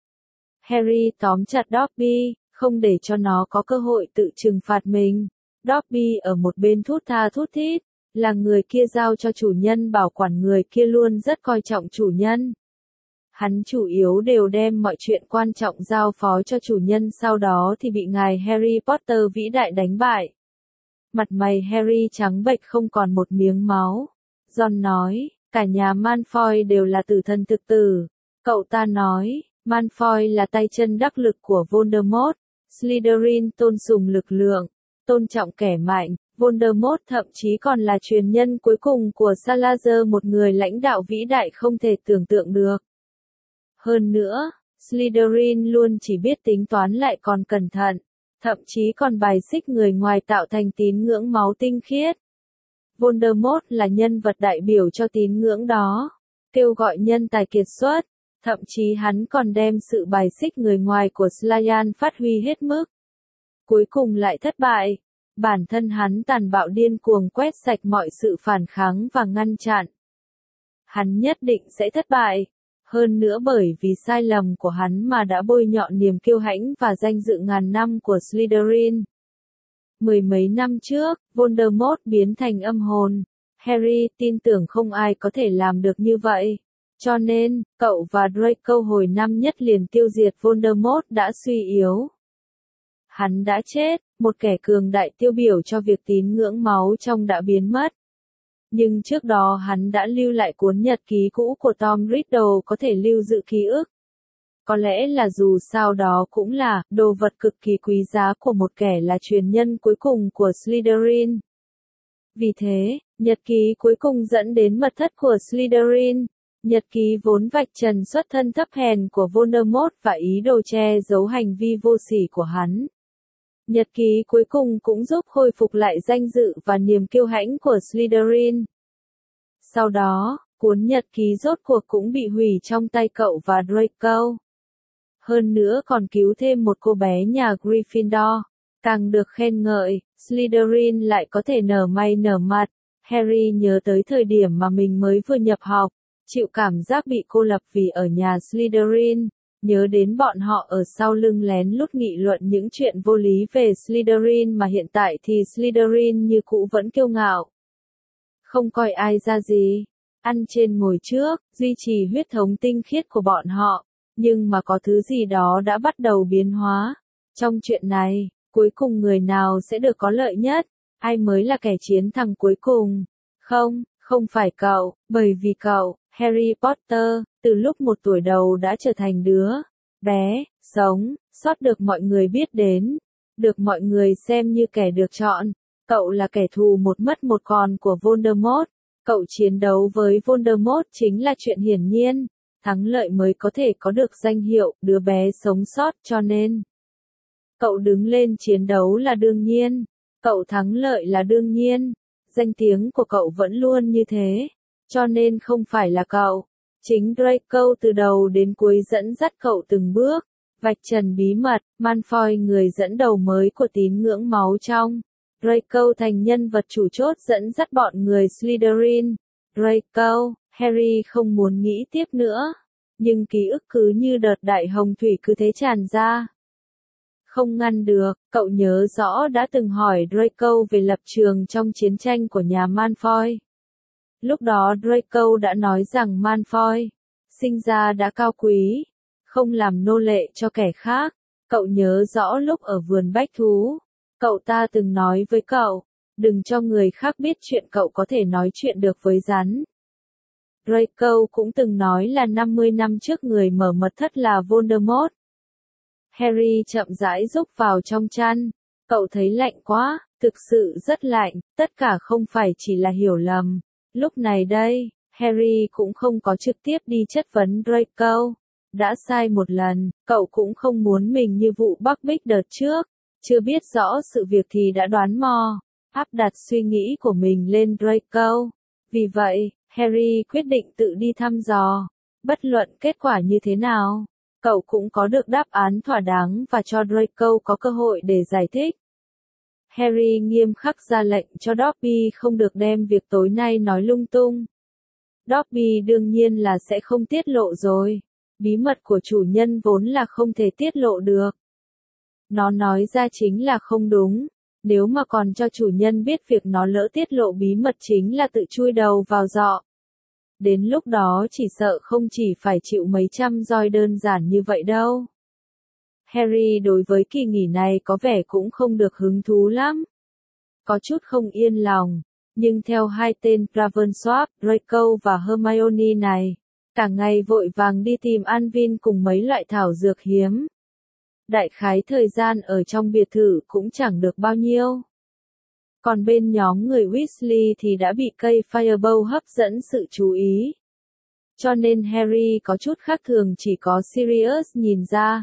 Harry tóm chặt Dobby, không để cho nó có cơ hội tự trừng phạt mình. Dobby ở một bên thút tha thút thít, là người kia giao cho chủ nhân bảo quản, người kia luôn rất coi trọng chủ nhân. Hắn chủ yếu đều đem mọi chuyện quan trọng giao phó cho chủ nhân, sau đó thì bị ngài Harry Potter vĩ đại đánh bại. Mặt mày Harry trắng bệch không còn một miếng máu. Ron nói, cả nhà Malfoy đều là tử thần thực tử. Cậu ta nói, Malfoy là tay chân đắc lực của Voldemort. Slytherin tôn sùng lực lượng, tôn trọng kẻ mạnh. Voldemort thậm chí còn là truyền nhân cuối cùng của Salazar, một người lãnh đạo vĩ đại không thể tưởng tượng được. Hơn nữa, Slytherin luôn chỉ biết tính toán lại còn cẩn thận, thậm chí còn bài xích người ngoài tạo thành tín ngưỡng máu tinh khiết. Voldemort là nhân vật đại biểu cho tín ngưỡng đó, kêu gọi nhân tài kiệt xuất, thậm chí hắn còn đem sự bài xích người ngoài của Slytherin phát huy hết mức. Cuối cùng lại thất bại. Bản thân hắn tàn bạo điên cuồng quét sạch mọi sự phản kháng và ngăn chặn. Hắn nhất định sẽ thất bại. Hơn nữa bởi vì sai lầm của hắn mà đã bôi nhọ niềm kiêu hãnh và danh dự ngàn năm của Slytherin. Mười mấy năm trước, Voldemort biến thành âm hồn. Harry tin tưởng không ai có thể làm được như vậy. Cho nên, cậu và Draco hồi năm nhất liền tiêu diệt Voldemort đã suy yếu. Hắn đã chết, một kẻ cường đại tiêu biểu cho việc tín ngưỡng máu trong đã biến mất. Nhưng trước đó hắn đã lưu lại cuốn nhật ký cũ của Tom Riddle, có thể lưu giữ ký ức. Có lẽ là dù sao đó cũng là đồ vật cực kỳ quý giá của một kẻ là truyền nhân cuối cùng của Slytherin. Vì thế, nhật ký cuối cùng dẫn đến mật thất của Slytherin. Nhật ký vốn vạch trần xuất thân thấp hèn của Voldemort và ý đồ che giấu hành vi vô sỉ của hắn. Nhật ký cuối cùng cũng giúp khôi phục lại danh dự và niềm kiêu hãnh của Slytherin. Sau đó, cuốn nhật ký rốt cuộc cũng bị hủy trong tay cậu và Draco. Hơn nữa còn cứu thêm một cô bé nhà Gryffindor. Càng được khen ngợi, Slytherin lại có thể nở mày nở mặt. Harry nhớ tới thời điểm mà mình mới vừa nhập học, chịu cảm giác bị cô lập vì ở nhà Slytherin. Nhớ đến bọn họ ở sau lưng lén lút nghị luận những chuyện vô lý về Slytherin mà hiện tại thì Slytherin như cũ vẫn kiêu ngạo. Không coi ai ra gì. Ăn trên ngồi trước, duy trì huyết thống tinh khiết của bọn họ. Nhưng mà có thứ gì đó đã bắt đầu biến hóa. Trong chuyện này, cuối cùng người nào sẽ được có lợi nhất? Ai mới là kẻ chiến thắng cuối cùng? Không, không phải cậu, bởi vì cậu, Harry Potter, từ lúc 1 tuổi đầu đã trở thành đứa bé, sống, sót được mọi người biết đến, được mọi người xem như kẻ được chọn. Cậu là kẻ thù một mất một còn của Voldemort. Cậu chiến đấu với Voldemort chính là chuyện hiển nhiên. Thắng lợi mới có thể có được danh hiệu đứa bé sống sót, cho nên cậu đứng lên chiến đấu là đương nhiên. Cậu thắng lợi là đương nhiên. Danh tiếng của cậu vẫn luôn như thế. Cho nên không phải là cậu. Chính Draco từ đầu đến cuối dẫn dắt cậu từng bước. Vạch trần bí mật, Malfoy người dẫn đầu mới của tín ngưỡng máu trong. Draco thành nhân vật chủ chốt dẫn dắt bọn người Slytherin. Draco, Harry không muốn nghĩ tiếp nữa. Nhưng ký ức cứ như đợt đại hồng thủy cứ thế tràn ra. Không ngăn được, cậu nhớ rõ đã từng hỏi Draco về lập trường trong chiến tranh của nhà Malfoy. Lúc đó Draco đã nói rằng Malfoy, sinh ra đã cao quý, không làm nô lệ cho kẻ khác. Cậu nhớ rõ lúc ở vườn bách thú, cậu ta từng nói với cậu, đừng cho người khác biết chuyện cậu có thể nói chuyện được với rắn. Draco cũng từng nói là 50 năm trước người mở mật thất là Voldemort. Harry chậm rãi rúc vào trong chăn. Cậu thấy lạnh quá, thực sự rất lạnh, tất cả không phải chỉ là hiểu lầm. Lúc này đây, Harry cũng không có trực tiếp đi chất vấn Draco. Đã sai một lần, cậu cũng không muốn mình như vụ Bắc Bích đợt trước. Chưa biết rõ sự việc thì đã đoán mò, áp đặt suy nghĩ của mình lên Draco. Vì vậy, Harry quyết định tự đi thăm dò. Bất luận kết quả như thế nào, cậu cũng có được đáp án thỏa đáng và cho Draco có cơ hội để giải thích. Harry nghiêm khắc ra lệnh cho Dobby không được đem việc tối nay nói lung tung. Dobby đương nhiên là sẽ không tiết lộ rồi. Bí mật của chủ nhân vốn là không thể tiết lộ được. Nó nói ra chính là không đúng. Nếu mà còn cho chủ nhân biết việc nó lỡ tiết lộ bí mật chính là tự chui đầu vào giọ. Đến lúc đó chỉ sợ không chỉ phải chịu mấy trăm roi đơn giản như vậy đâu. Harry đối với kỳ nghỉ này có vẻ cũng không được hứng thú lắm. Có chút không yên lòng, nhưng theo hai tên Ravensworth, Draco và Hermione này, cả ngày vội vàng đi tìm Anvin cùng mấy loại thảo dược hiếm. Đại khái thời gian ở trong biệt thự cũng chẳng được bao nhiêu. Còn bên nhóm người Weasley thì đã bị cây Firebolt hấp dẫn sự chú ý. Cho nên Harry có chút khác thường chỉ có Sirius nhìn ra.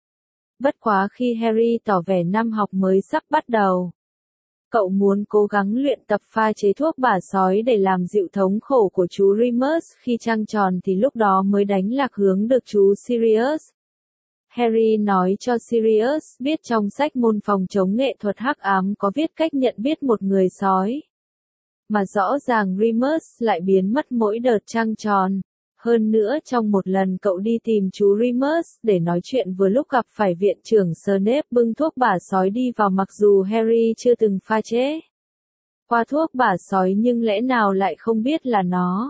Bất quá khi Harry tỏ vẻ năm học mới sắp bắt đầu. Cậu muốn cố gắng luyện tập pha chế thuốc bả sói để làm dịu thống khổ của chú Remus khi trăng tròn thì lúc đó mới đánh lạc hướng được chú Sirius. Harry nói cho Sirius biết trong sách môn phòng chống nghệ thuật hắc ám có viết cách nhận biết một người sói. Mà rõ ràng Remus lại biến mất mỗi đợt trăng tròn. Hơn nữa trong một lần cậu đi tìm chú Remus để nói chuyện vừa lúc gặp phải viện trưởng Snape bưng thuốc bả sói đi vào mặc dù Harry chưa từng pha chế qua thuốc bả sói nhưng lẽ nào lại không biết là nó.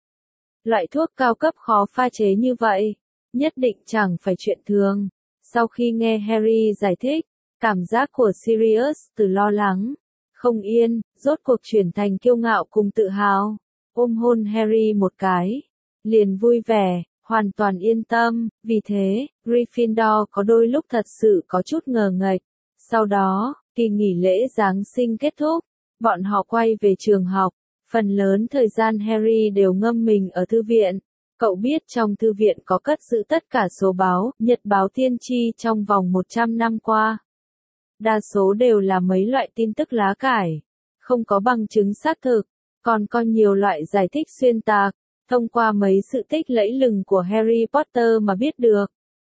Loại thuốc cao cấp khó pha chế như vậy, nhất định chẳng phải chuyện thường. Sau khi nghe Harry giải thích, cảm giác của Sirius từ lo lắng, không yên, rốt cuộc chuyển thành kiêu ngạo cùng tự hào. Ôm hôn Harry một cái, liền vui vẻ, hoàn toàn yên tâm. Vì thế, Gryffindor có đôi lúc thật sự có chút ngờ nghệch. Sau đó, kỳ nghỉ lễ Giáng sinh kết thúc, bọn họ quay về trường học. Phần lớn thời gian Harry đều ngâm mình ở thư viện. Cậu biết trong thư viện có cất giữ tất cả số báo, nhật báo tiên tri trong vòng 100 năm qua. Đa số đều là mấy loại tin tức lá cải, không có bằng chứng xác thực, còn có nhiều loại giải thích xuyên tạc, thông qua mấy sự tích lẫy lừng của Harry Potter mà biết được.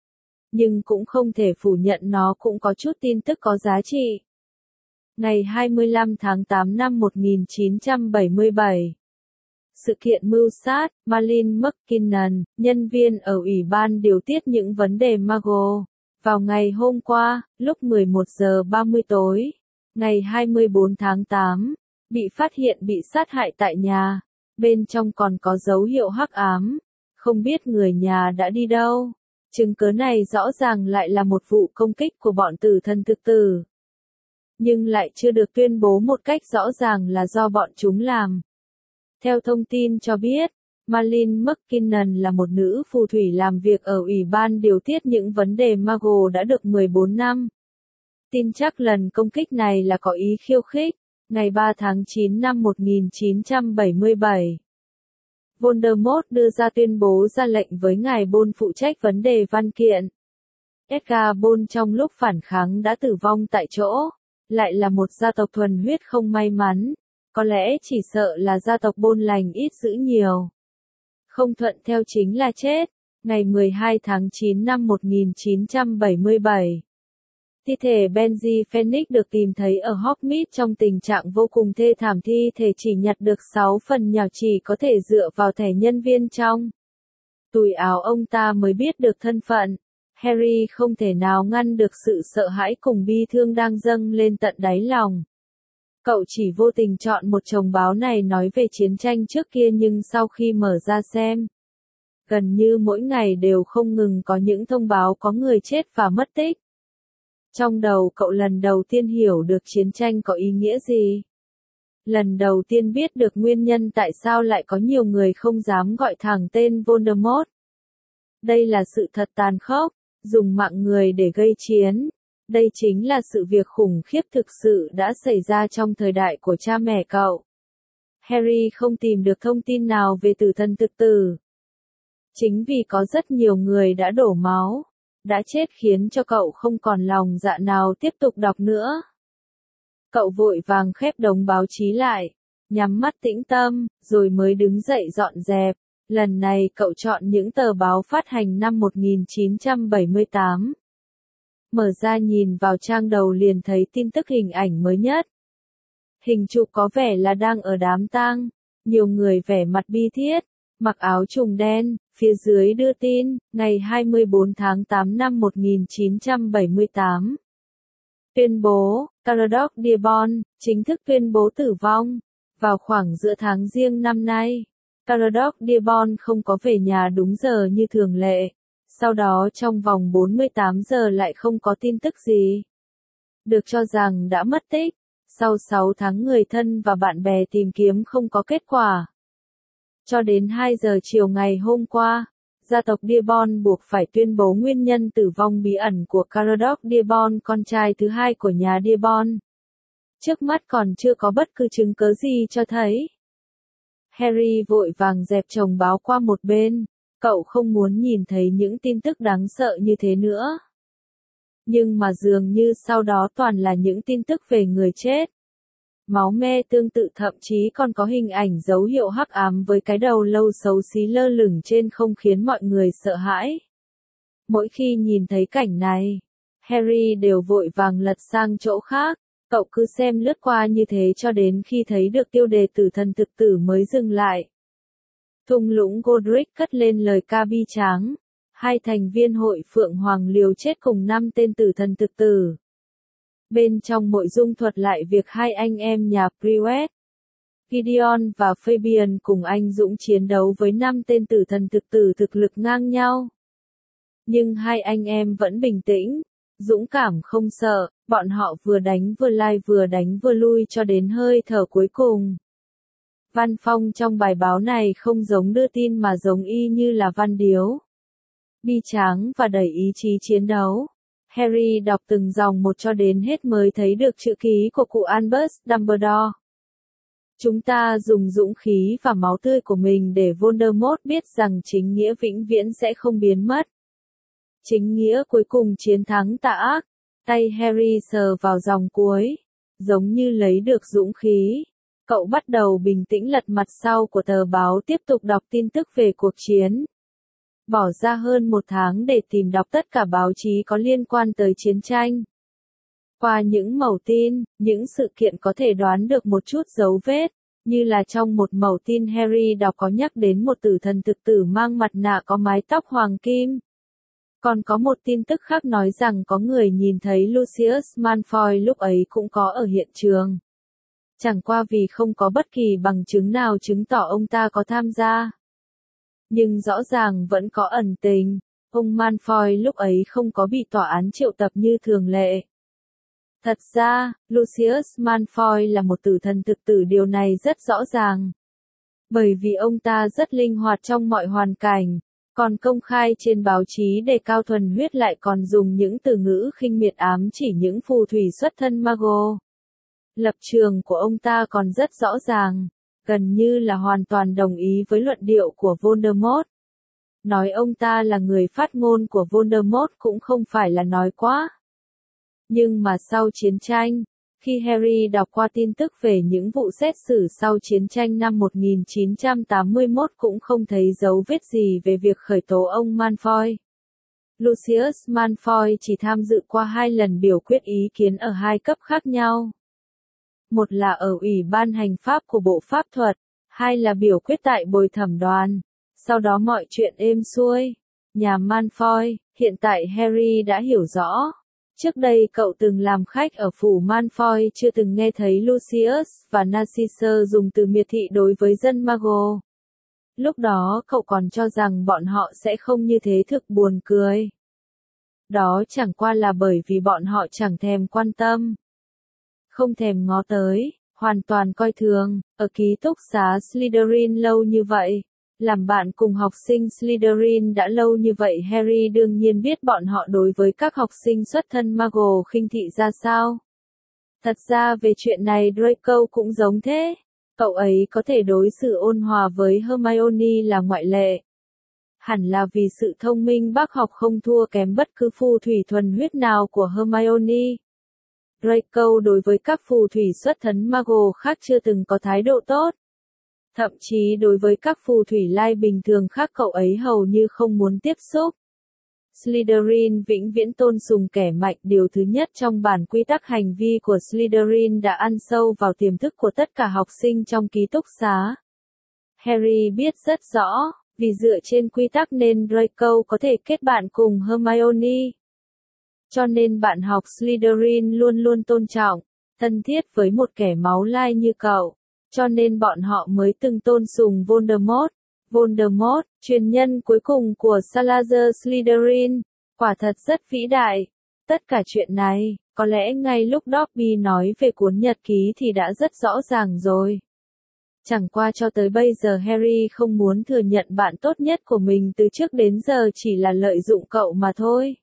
Nhưng cũng không thể phủ nhận nó cũng có chút tin tức có giá trị. Ngày 25 tháng 8 năm 1977, sự kiện mưu sát, Marlene McKinnon, nhân viên ở Ủy ban điều tiết những vấn đề MAGA. Vào ngày hôm qua, lúc 11 giờ 30 tối, ngày 24 tháng 8, bị phát hiện bị sát hại tại nhà. Bên trong còn có dấu hiệu hắc ám. Không biết người nhà đã đi đâu. Chứng cứ này rõ ràng lại là một vụ công kích của bọn tử thần thực tử. Nhưng lại chưa được tuyên bố một cách rõ ràng là do bọn chúng làm. Theo thông tin cho biết, Marlene McKinnon là một nữ phù thủy làm việc ở Ủy ban điều tiết những vấn đề MAGA đã được 14 năm. Tin chắc lần công kích này là có ý khiêu khích. Ngày 3 tháng 9 năm 1977, Voldemort đưa ra tuyên bố ra lệnh với ngài Bôn phụ trách vấn đề văn kiện. Edgar Bôn trong lúc phản kháng đã tử vong tại chỗ, lại là một gia tộc thuần huyết không may mắn, có lẽ chỉ sợ là gia tộc Bôn lành ít dữ nhiều. Không thuận theo chính là chết. Ngày 12 tháng 9 năm 1977. Thi thể Benji Phoenix được tìm thấy ở Hogsmeade trong tình trạng vô cùng thê thảm, thi thể chỉ nhặt được 6 phần nhỏ, chỉ có thể dựa vào thẻ nhân viên trong túi áo ông ta mới biết được thân phận. Harry không thể nào ngăn được sự sợ hãi cùng bi thương đang dâng lên tận đáy lòng. Cậu chỉ vô tình chọn một chồng báo này nói về chiến tranh trước kia, nhưng sau khi mở ra xem, gần như mỗi ngày đều không ngừng có những thông báo có người chết và mất tích. Trong đầu cậu lần đầu tiên hiểu được chiến tranh có ý nghĩa gì. Lần đầu tiên biết được nguyên nhân tại sao lại có nhiều người không dám gọi thẳng tên Voldemort. Đây là sự thật tàn khốc, dùng mạng người để gây chiến. Đây chính là sự việc khủng khiếp thực sự đã xảy ra trong thời đại của cha mẹ cậu. Harry không tìm được thông tin nào về tử thần thực tử. Chính vì có rất nhiều người đã đổ máu, đã chết khiến cho cậu không còn lòng dạ nào tiếp tục đọc nữa. Cậu vội vàng khép đống báo chí lại, nhắm mắt tĩnh tâm, rồi mới đứng dậy dọn dẹp. Lần này cậu chọn những tờ báo phát hành năm 1978. Mở ra nhìn vào trang đầu liền thấy tin tức hình ảnh mới nhất. Hình chụp có vẻ là đang ở đám tang, nhiều người vẻ mặt bi thiết, mặc áo trùng đen, phía dưới đưa tin, ngày 24 tháng 8 năm 1978. Tuyên bố, Caradoc Dearborn, chính thức tuyên bố tử vong. Vào khoảng giữa tháng Giêng năm nay, Caradoc Dearborn không có về nhà đúng giờ như thường lệ. Sau đó trong vòng 48 giờ lại không có tin tức gì. Được cho rằng đã mất tích. Sau 6 tháng người thân và bạn bè tìm kiếm không có kết quả. Cho đến 2 giờ chiều ngày hôm qua, gia tộc Dearborn buộc phải tuyên bố nguyên nhân tử vong bí ẩn của Caradoc Dearborn, con trai thứ hai của nhà Dearborn. Trước mắt còn chưa có bất cứ chứng cứ gì cho thấy. Harry vội vàng dẹp chồng báo qua một bên. Cậu không muốn nhìn thấy những tin tức đáng sợ như thế nữa. Nhưng mà dường như sau đó toàn là những tin tức về người chết. Máu me tương tự, thậm chí còn có hình ảnh dấu hiệu hắc ám với cái đầu lâu xấu xí lơ lửng trên không khiến mọi người sợ hãi. Mỗi khi nhìn thấy cảnh này, Harry đều vội vàng lật sang chỗ khác. Cậu cứ xem lướt qua như thế cho đến khi thấy được tiêu đề tử thần thực tử mới dừng lại. Thung lũng Godric cất lên lời ca bi tráng. 2 thành viên hội Phượng Hoàng liều chết cùng 5 tên tử thần thực tử. Bên trong nội dung thuật lại việc 2 anh em nhà Prewett, Gideon và Fabian cùng anh dũng chiến đấu với 5 tên tử thần thực tử thực lực ngang nhau. Nhưng 2 anh em vẫn bình tĩnh, dũng cảm không sợ, bọn họ vừa đánh vừa lai, vừa đánh vừa lui cho đến hơi thở cuối cùng. Văn phong trong bài báo này không giống đưa tin mà giống y như là văn điếu. Bi tráng và đầy ý chí chiến đấu. Harry đọc từng dòng một cho đến hết mới thấy được chữ ký của cụ Albus Dumbledore. Chúng ta dùng dũng khí và máu tươi của mình để Voldemort biết rằng chính nghĩa vĩnh viễn sẽ không biến mất. Chính nghĩa cuối cùng chiến thắng tà ác. Tay Harry sờ vào dòng cuối, giống như lấy được dũng khí. Cậu bắt đầu bình tĩnh lật mặt sau của tờ báo, tiếp tục đọc tin tức về cuộc chiến. Bỏ ra hơn 1 tháng để tìm đọc tất cả báo chí có liên quan tới chiến tranh. Qua những mẩu tin, những sự kiện có thể đoán được một chút dấu vết, Như là trong một mẩu tin Harry đọc có nhắc đến một tử thần thực tử mang mặt nạ có mái tóc hoàng kim. Còn có một tin tức khác nói rằng có người nhìn thấy Lucius Malfoy lúc ấy cũng có ở hiện trường. Chẳng qua vì không có bất kỳ bằng chứng nào chứng tỏ ông ta có tham gia. Nhưng rõ ràng vẫn có ẩn tình, ông Malfoy lúc ấy không có bị tòa án triệu tập như thường lệ. Thật ra, Lucius Malfoy là một tử thần thực tử, điều này rất rõ ràng. Bởi vì ông ta rất linh hoạt trong mọi hoàn cảnh, còn công khai trên báo chí đề cao thuần huyết, lại còn dùng những từ ngữ khinh miệt ám chỉ những phù thủy xuất thân Mago. Lập trường của ông ta còn rất rõ ràng, gần như là hoàn toàn đồng ý với luận điệu của Voldemort. Nói ông ta là người phát ngôn của Voldemort cũng không phải là nói quá. Nhưng mà sau chiến tranh, khi Harry đọc qua tin tức về những vụ xét xử sau chiến tranh năm 1981 cũng không thấy dấu vết gì về việc khởi tố ông Malfoy. Lucius Malfoy chỉ tham dự qua 2 lần biểu quyết ý kiến ở 2 cấp khác nhau. Một là ở Ủy ban hành pháp của Bộ Pháp thuật, 2 là biểu quyết tại bồi thẩm đoàn. Sau đó mọi chuyện êm xuôi. Nhà Malfoy, hiện tại Harry đã hiểu rõ. Trước đây cậu từng làm khách ở phủ Malfoy, chưa từng nghe thấy Lucius và Narcissa dùng từ miệt thị đối với dân Mago. Lúc đó cậu còn cho rằng bọn họ sẽ không như thế, thực buồn cười. Đó chẳng qua là bởi vì bọn họ chẳng thèm quan tâm. Không thèm ngó tới, hoàn toàn coi thường, ở ký túc xá Slytherin lâu như vậy. Làm bạn cùng học sinh Slytherin đã lâu như vậy, Harry đương nhiên biết bọn họ đối với các học sinh xuất thân Muggle khinh thị ra sao. Thật ra về chuyện này Draco cũng giống thế. Cậu ấy có thể đối xử ôn hòa với Hermione là ngoại lệ. Hẳn là vì sự thông minh bác học không thua kém bất cứ phù thủy thuần huyết nào của Hermione. Draco đối với các phù thủy xuất thân Muggle khác chưa từng có thái độ tốt. Thậm chí đối với các phù thủy lai bình thường khác cậu ấy hầu như không muốn tiếp xúc. Slytherin vĩnh viễn tôn sùng kẻ mạnh, điều thứ nhất trong bản quy tắc hành vi của Slytherin đã ăn sâu vào tiềm thức của tất cả học sinh trong ký túc xá. Harry biết rất rõ, vì dựa trên quy tắc nên Draco có thể kết bạn cùng Hermione. Cho nên bạn học Slytherin luôn luôn tôn trọng, thân thiết với một kẻ máu lai như cậu. Cho nên bọn họ mới từng tôn sùng Voldemort. Voldemort, truyền nhân cuối cùng của Salazar Slytherin, quả thật rất vĩ đại. Tất cả chuyện này, có lẽ ngay lúc Dobby nói về cuốn nhật ký thì đã rất rõ ràng rồi. Chẳng qua cho tới bây giờ Harry không muốn thừa nhận bạn tốt nhất của mình từ trước đến giờ chỉ là lợi dụng cậu mà thôi.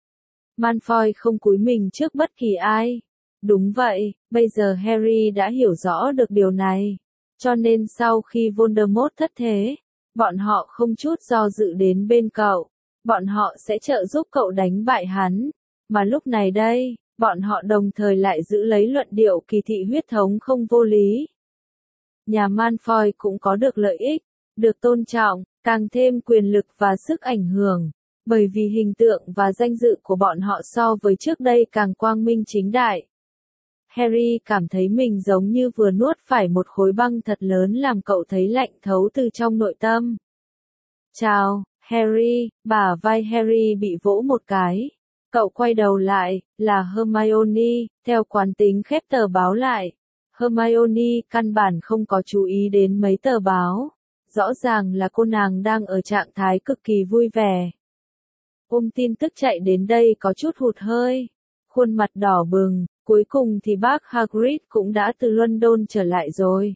Malfoy không cúi mình trước bất kỳ ai. Đúng vậy, bây giờ Harry đã hiểu rõ được điều này. Cho nên sau khi Voldemort thất thế, bọn họ không chút do dự đến bên cậu. Bọn họ sẽ trợ giúp cậu đánh bại hắn. Mà lúc này đây, bọn họ đồng thời lại giữ lấy luận điệu kỳ thị huyết thống không vô lý. Nhà Malfoy cũng có được lợi ích, được tôn trọng, càng thêm quyền lực và sức ảnh hưởng. Bởi vì hình tượng và danh dự của bọn họ so với trước đây càng quang minh chính đại. Harry cảm thấy mình giống như vừa nuốt phải một khối băng thật lớn làm cậu thấy lạnh thấu từ trong nội tâm. Chào, Harry, bả vai Harry bị vỗ một cái. Cậu quay đầu lại, là Hermione, theo quán tính khép tờ báo lại. Hermione căn bản không có chú ý đến mấy tờ báo. Rõ ràng là cô nàng đang ở trạng thái cực kỳ vui vẻ. Ôm tin tức chạy đến đây có chút hụt hơi. Khuôn mặt đỏ bừng, cuối cùng thì bác Hagrid cũng đã từ London trở lại rồi.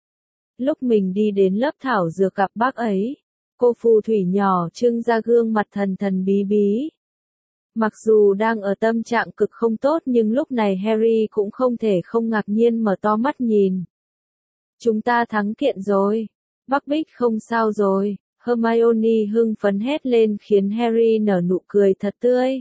Lúc mình đi đến lớp thảo dược gặp bác ấy, cô phù thủy nhỏ trưng ra gương mặt thần thần bí bí. Mặc dù đang ở tâm trạng cực không tốt nhưng lúc này Harry cũng không thể không ngạc nhiên mở to mắt nhìn. Chúng ta thắng kiện rồi. Bác Bích không sao rồi. Hermione hưng phấn hét lên khiến Harry nở nụ cười thật tươi.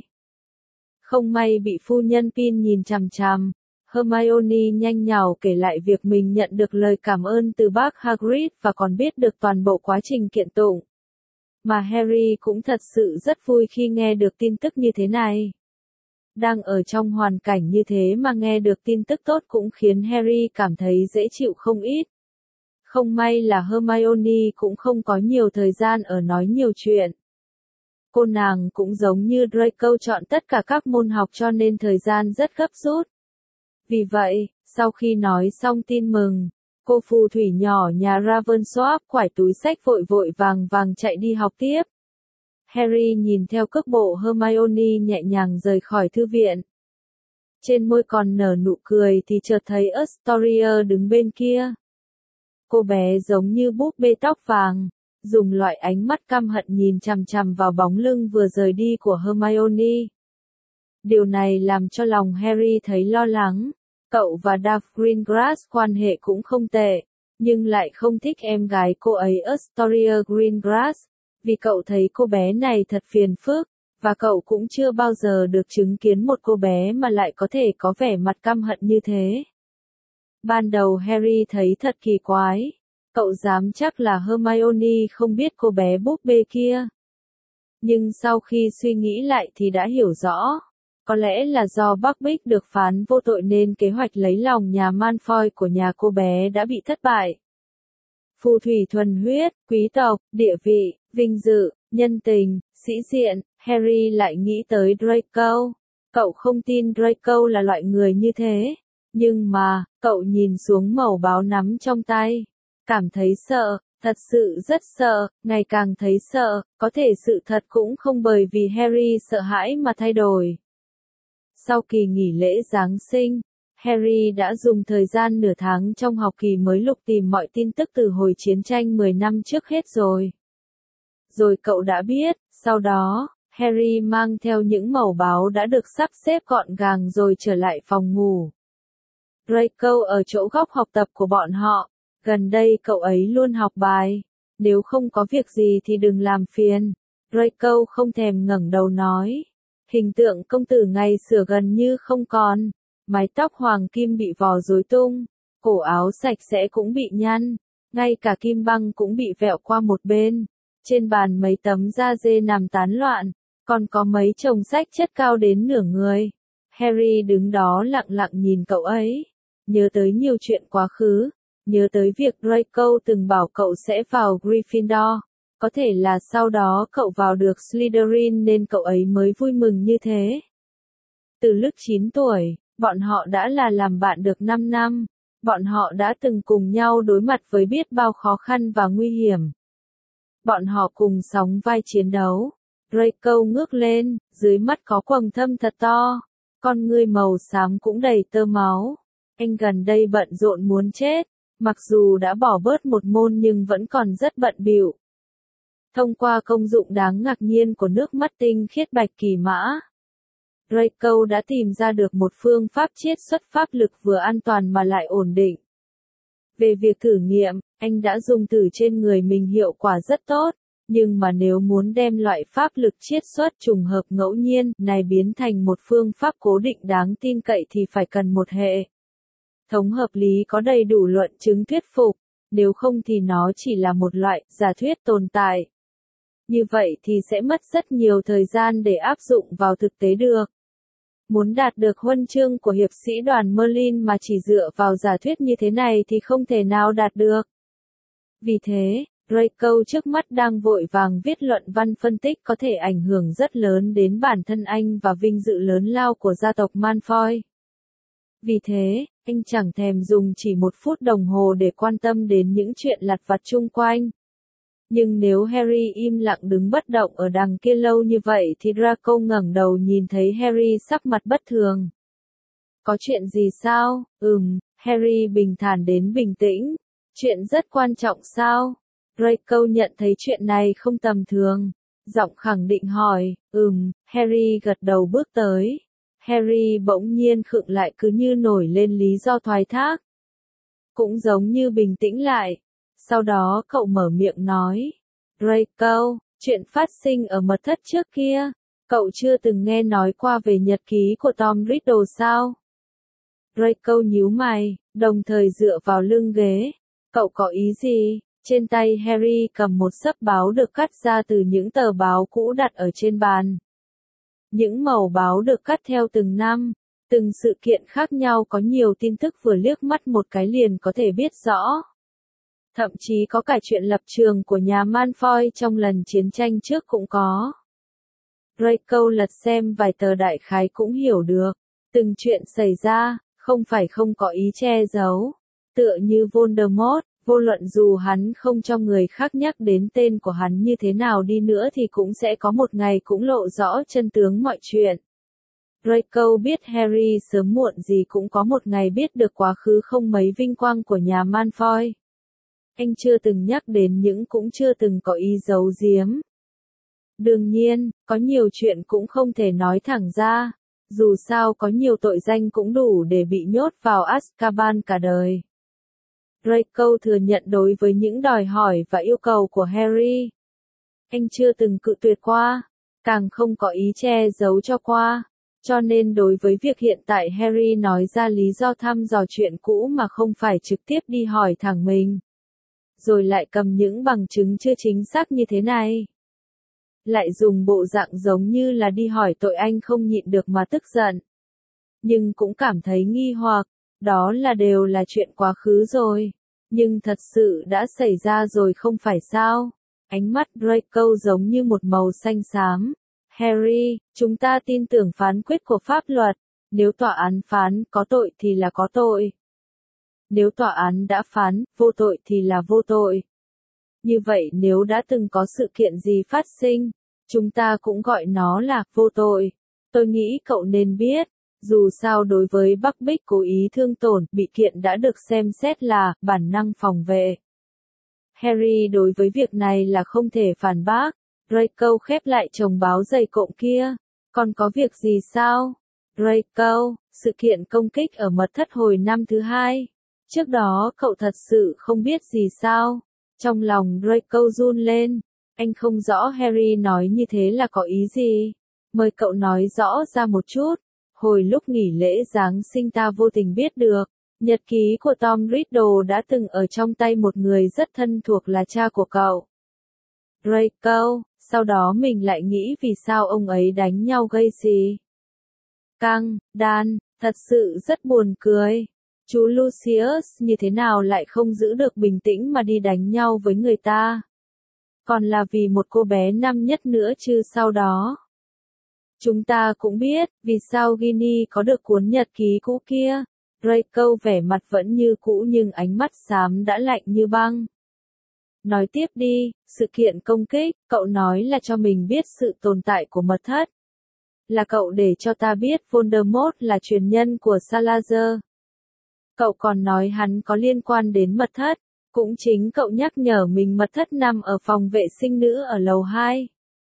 Không may bị phu nhân Pin nhìn chằm chằm. Hermione nhanh nhảu kể lại việc mình nhận được lời cảm ơn từ bác Hagrid và còn biết được toàn bộ quá trình kiện tụng. Mà Harry cũng thật sự rất vui khi nghe được tin tức như thế này. Đang ở trong hoàn cảnh như thế mà nghe được tin tức tốt cũng khiến Harry cảm thấy dễ chịu không ít. Không may là Hermione cũng không có nhiều thời gian ở nói nhiều chuyện. Cô nàng cũng giống như Draco chọn tất cả các môn học cho nên thời gian rất gấp rút. Vì vậy, sau khi nói xong tin mừng, cô phù thủy nhỏ nhà Ravensworth quải túi xách vội vội vàng vàng chạy đi học tiếp. Harry nhìn theo cước bộ Hermione nhẹ nhàng rời khỏi thư viện. Trên môi còn nở nụ cười thì chợt thấy Astoria đứng bên kia. Cô bé giống như búp bê tóc vàng, dùng loại ánh mắt căm hận nhìn chằm chằm vào bóng lưng vừa rời đi của Hermione. Điều này làm cho lòng Harry thấy lo lắng. Cậu và Duff Greengrass quan hệ cũng không tệ, nhưng lại không thích em gái cô ấy Astoria Greengrass, vì cậu thấy cô bé này thật phiền phức, và cậu cũng chưa bao giờ được chứng kiến một cô bé mà lại có thể có vẻ mặt căm hận như thế. Ban đầu Harry thấy thật kỳ quái, cậu dám chắc là Hermione không biết cô bé búp bê kia. Nhưng sau khi suy nghĩ lại thì đã hiểu rõ. Có lẽ là do Buckbeak được phán vô tội nên kế hoạch lấy lòng nhà Malfoy của nhà cô bé đã bị thất bại. Phù thủy thuần huyết, quý tộc, địa vị, vinh dự, nhân tình, sĩ diện, Harry lại nghĩ tới Draco. Cậu không tin Draco là loại người như thế. Nhưng mà, cậu nhìn xuống mẩu báo nắm trong tay. Cảm thấy sợ, thật sự rất sợ, ngày càng thấy sợ, có thể sự thật cũng không bởi vì Harry sợ hãi mà thay đổi. Sau kỳ nghỉ lễ Giáng sinh, Harry đã dùng thời gian nửa tháng trong học kỳ mới lục tìm mọi tin tức từ hồi chiến tranh 10 năm trước hết rồi. Rồi cậu đã biết, sau đó, Harry mang theo những mẩu báo đã được sắp xếp gọn gàng rồi trở lại phòng ngủ. Draco ở chỗ góc học tập của bọn họ, gần đây cậu ấy luôn học bài, nếu không có việc gì thì đừng làm phiền. Draco không thèm ngẩng đầu nói. Hình tượng công tử ngày xưa gần như không còn, mái tóc hoàng kim bị vò rối tung, cổ áo sạch sẽ cũng bị nhăn, ngay cả kim băng cũng bị vẹo qua một bên. Trên bàn mấy tấm da dê nằm tán loạn, còn có mấy chồng sách chất cao đến nửa người. Harry đứng đó lặng lặng nhìn cậu ấy, nhớ tới nhiều chuyện quá khứ, nhớ tới việc Draco từng bảo cậu sẽ vào Gryffindor. Có thể là sau đó cậu vào được Slytherin nên cậu ấy mới vui mừng như thế. Từ lúc 9 tuổi, bọn họ đã là làm bạn được 5 năm. Bọn họ đã từng cùng nhau đối mặt với biết bao khó khăn và nguy hiểm. Bọn họ cùng sóng vai chiến đấu. Draco ngước lên, dưới mắt có quầng thâm thật to. Con ngươi màu xám cũng đầy tơ máu. Anh gần đây bận rộn muốn chết. Mặc dù đã bỏ bớt một môn nhưng vẫn còn rất bận bịu. Thông qua công dụng đáng ngạc nhiên của nước mắt tinh khiết bạch kỳ mã, Draco đã tìm ra được một phương pháp chiết xuất pháp lực vừa an toàn mà lại ổn định. Về việc thử nghiệm, anh đã dùng thử trên người mình hiệu quả rất tốt, nhưng mà nếu muốn đem loại pháp lực chiết xuất trùng hợp ngẫu nhiên này biến thành một phương pháp cố định đáng tin cậy thì phải cần một hệ thống hợp lý có đầy đủ luận chứng thuyết phục, nếu không thì nó chỉ là một loại giả thuyết tồn tại. Như vậy thì sẽ mất rất nhiều thời gian để áp dụng vào thực tế được. Muốn đạt được huân chương của hiệp sĩ đoàn Merlin mà chỉ dựa vào giả thuyết như thế này thì không thể nào đạt được. Vì thế, Draco trước mắt đang vội vàng viết luận văn phân tích có thể ảnh hưởng rất lớn đến bản thân anh và vinh dự lớn lao của gia tộc Malfoy. Vì thế, anh chẳng thèm dùng chỉ 1 phút đồng hồ để quan tâm đến những chuyện lặt vặt chung quanh. Nhưng nếu Harry im lặng đứng bất động ở đằng kia lâu như vậy thì Draco ngẩng đầu nhìn thấy Harry sắc mặt bất thường. Có chuyện gì sao? Harry bình thản đến bình tĩnh. Chuyện rất quan trọng sao? Draco nhận thấy chuyện này không tầm thường. Giọng khẳng định hỏi, Harry gật đầu bước tới. Harry bỗng nhiên khựng lại cứ như nổi lên lý do thoái thác. Cũng giống như bình tĩnh lại. Sau đó cậu mở miệng nói, Draco, chuyện phát sinh ở mật thất trước kia, cậu chưa từng nghe nói qua về nhật ký của Tom Riddle sao? Draco nhíu mày, đồng thời dựa vào lưng ghế. Cậu có ý gì? Trên tay Harry cầm một xấp báo được cắt ra từ những tờ báo cũ đặt ở trên bàn. Những mẩu báo được cắt theo từng năm, từng sự kiện khác nhau có nhiều tin tức vừa liếc mắt một cái liền có thể biết rõ. Thậm chí có cả chuyện lập trường của nhà Malfoy trong lần chiến tranh trước cũng có. Draco lật xem vài tờ đại khái cũng hiểu được. Từng chuyện xảy ra, không phải không có ý che giấu. Tựa như Voldemort, vô luận dù hắn không cho người khác nhắc đến tên của hắn như thế nào đi nữa thì cũng sẽ có một ngày cũng lộ rõ chân tướng mọi chuyện. Draco biết Harry sớm muộn gì cũng có một ngày biết được quá khứ không mấy vinh quang của nhà Malfoy. Anh chưa từng nhắc đến những cũng chưa từng có ý giấu giếm. Đương nhiên, có nhiều chuyện cũng không thể nói thẳng ra, dù sao có nhiều tội danh cũng đủ để bị nhốt vào Azkaban cả đời. Draco thừa nhận đối với những đòi hỏi và yêu cầu của Harry. Anh chưa từng cự tuyệt qua, càng không có ý che giấu cho qua. Cho nên đối với việc hiện tại Harry nói ra lý do thăm dò chuyện cũ mà không phải trực tiếp đi hỏi thẳng mình. Rồi lại cầm những bằng chứng chưa chính xác như thế này. Lại dùng bộ dạng giống như là đi hỏi tội, anh không nhịn được mà tức giận. Nhưng cũng cảm thấy nghi hoặc, đó là đều là chuyện quá khứ rồi. Nhưng thật sự đã xảy ra rồi không phải sao? Ánh mắt Draco giống như một màu xanh xám. Harry, chúng ta tin tưởng phán quyết của pháp luật. Nếu tòa án phán có tội thì là có tội. Nếu tòa án đã phán vô tội thì là vô tội. Như vậy nếu đã từng có sự kiện gì phát sinh, chúng ta cũng gọi nó là vô tội. Tôi nghĩ cậu nên biết, dù sao đối với Buckbeak cố ý thương tổn, bị kiện đã được xem xét là bản năng phòng vệ. Harry đối với việc này là không thể phản bác. Draco khép lại chồng báo dày cộm kia. Còn có việc gì sao? Draco, sự kiện công kích ở mật thất hồi năm thứ 2. Trước đó cậu thật sự không biết gì sao? Trong lòng Draco run lên. Anh không rõ Harry nói như thế là có ý gì. Mời cậu nói rõ ra một chút. Hồi lúc nghỉ lễ Giáng sinh ta vô tình biết được, nhật ký của Tom Riddle đã từng ở trong tay một người rất thân thuộc là cha của cậu. Draco, sau đó mình lại nghĩ vì sao ông ấy đánh nhau gây gì. Căng, đan, thật sự rất buồn cười. Chú Lucius như thế nào lại không giữ được bình tĩnh mà đi đánh nhau với người ta. Còn là vì một cô bé năm nhất nữa chứ sau đó. Chúng ta cũng biết, vì sao Ginny có được cuốn nhật ký cũ kia. Draco vẻ mặt vẫn như cũ nhưng ánh mắt xám đã lạnh như băng. Nói tiếp đi, sự kiện công kích, cậu nói là cho mình biết sự tồn tại của mật thất. Là cậu để cho ta biết Voldemort là truyền nhân của Salazar. Cậu còn nói hắn có liên quan đến mật thất, cũng chính cậu nhắc nhở mình mật thất nằm ở phòng vệ sinh nữ ở lầu 2.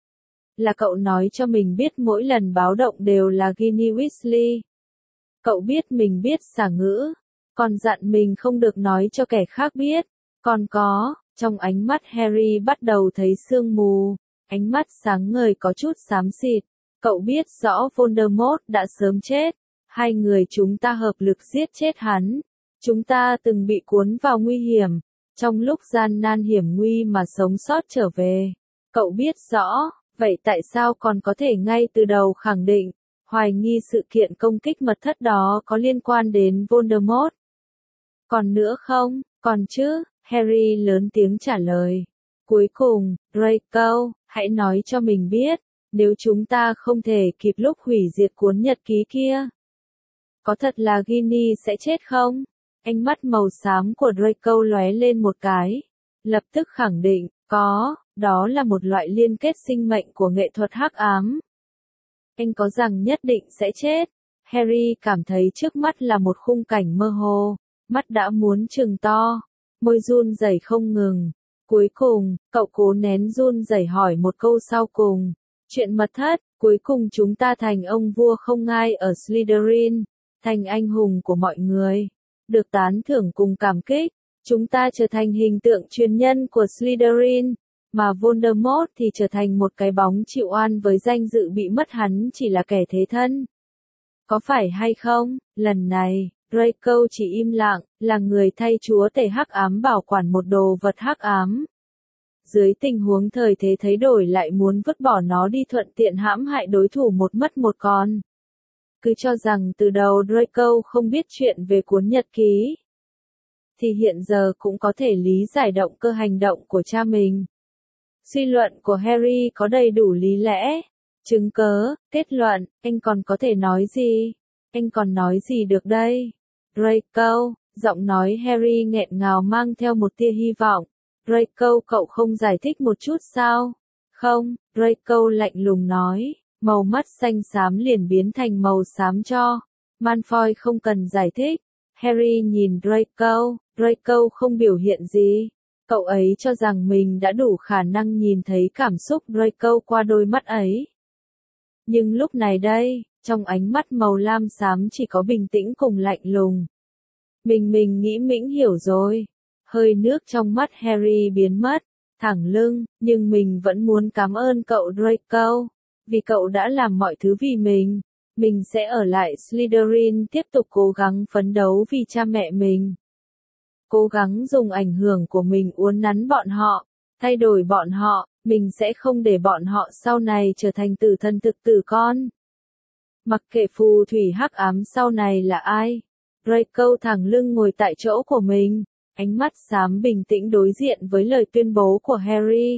Là cậu nói cho mình biết mỗi lần báo động đều là Ginny Weasley. Cậu biết mình biết xả ngữ, còn dặn mình không được nói cho kẻ khác biết. Còn có, trong ánh mắt Harry bắt đầu thấy sương mù, ánh mắt sáng ngời có chút xám xịt. Cậu biết rõ Voldemort đã sớm chết, hai người chúng ta hợp lực giết chết hắn. Chúng ta từng bị cuốn vào nguy hiểm, trong lúc gian nan hiểm nguy mà sống sót trở về. Cậu biết rõ, vậy tại sao còn có thể ngay từ đầu khẳng định, hoài nghi sự kiện công kích mật thất đó có liên quan đến Voldemort? Còn nữa không? Còn chứ, Harry lớn tiếng trả lời. Cuối cùng, Draco, hãy nói cho mình biết, nếu chúng ta không thể kịp lúc hủy diệt cuốn nhật ký kia, có thật là Ginny sẽ chết không? Ánh mắt màu xám của Draco lóe lên một cái, lập tức khẳng định, có, đó là một loại liên kết sinh mệnh của nghệ thuật hắc ám. Anh có rằng nhất định sẽ chết. Harry cảm thấy trước mắt là một khung cảnh mơ hồ, mắt đã muốn trừng to, môi run rẩy không ngừng. Cuối cùng, cậu cố nén run rẩy hỏi một câu sau cùng. Chuyện mật thất, cuối cùng chúng ta thành ông vua không ngai ở Slytherin, thành anh hùng của mọi người, được tán thưởng cùng cảm kích. Chúng ta trở thành hình tượng truyền nhân của Slytherin, mà Voldemort thì trở thành một cái bóng chịu oan với danh dự bị mất, hắn chỉ là kẻ thế thân. Có phải hay không? Lần này, Draco chỉ im lặng, là người thay chúa tể hắc ám bảo quản một đồ vật hắc ám. Dưới tình huống thời thế thấy đổi lại muốn vứt bỏ nó đi thuận tiện hãm hại đối thủ một mất một còn. Cứ cho rằng từ đầu Draco không biết chuyện về cuốn nhật ký. thì hiện giờ cũng có thể lý giải động cơ hành động của cha mình. Suy luận của Harry có đầy đủ lý lẽ, chứng cớ, kết luận, anh còn có thể nói gì? Anh còn nói gì được đây? Draco, giọng nói Harry nghẹn ngào mang theo một tia hy vọng. Draco, cậu không giải thích một chút sao? Không, Draco lạnh lùng nói, màu mắt xanh xám liền biến thành màu xám cho. Malfoy không cần giải thích. Harry nhìn Draco, Draco không biểu hiện gì. Cậu ấy cho rằng mình đã đủ khả năng nhìn thấy cảm xúc Draco qua đôi mắt ấy. Nhưng lúc này đây, trong ánh mắt màu lam xám chỉ có bình tĩnh cùng lạnh lùng. Mình nghĩ mình hiểu rồi. Hơi nước trong mắt Harry biến mất, thẳng lưng, nhưng mình vẫn muốn cảm ơn cậu Draco. Vì cậu đã làm mọi thứ vì mình. Mình sẽ ở lại Slytherin tiếp tục cố gắng phấn đấu vì cha mẹ mình. Cố gắng dùng ảnh hưởng của mình uốn nắn bọn họ, thay đổi bọn họ, mình sẽ không để bọn họ sau này trở thành tử thân thực tử con. Mặc kệ phù thủy hắc ám sau này là ai. Draco thẳng lưng ngồi tại chỗ của mình, ánh mắt xám bình tĩnh đối diện với lời tuyên bố của Harry.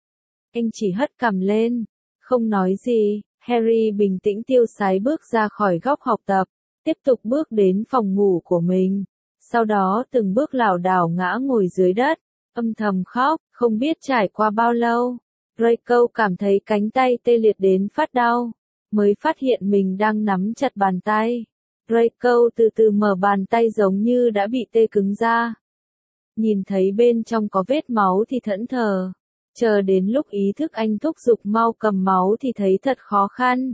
Anh chỉ hất cằm lên, không nói gì. Harry bình tĩnh tiêu sái bước ra khỏi góc học tập, tiếp tục bước đến phòng ngủ của mình. Sau đó từng bước lảo đảo ngã ngồi dưới đất, âm thầm khóc, không biết trải qua bao lâu. Draco cảm thấy cánh tay tê liệt đến phát đau, mới phát hiện mình đang nắm chặt bàn tay. Draco từ từ mở bàn tay giống như đã bị tê cứng ra. Nhìn thấy bên trong có vết máu thì thẫn thờ. Chờ đến lúc ý thức anh thúc giục mau cầm máu thì thấy thật khó khăn.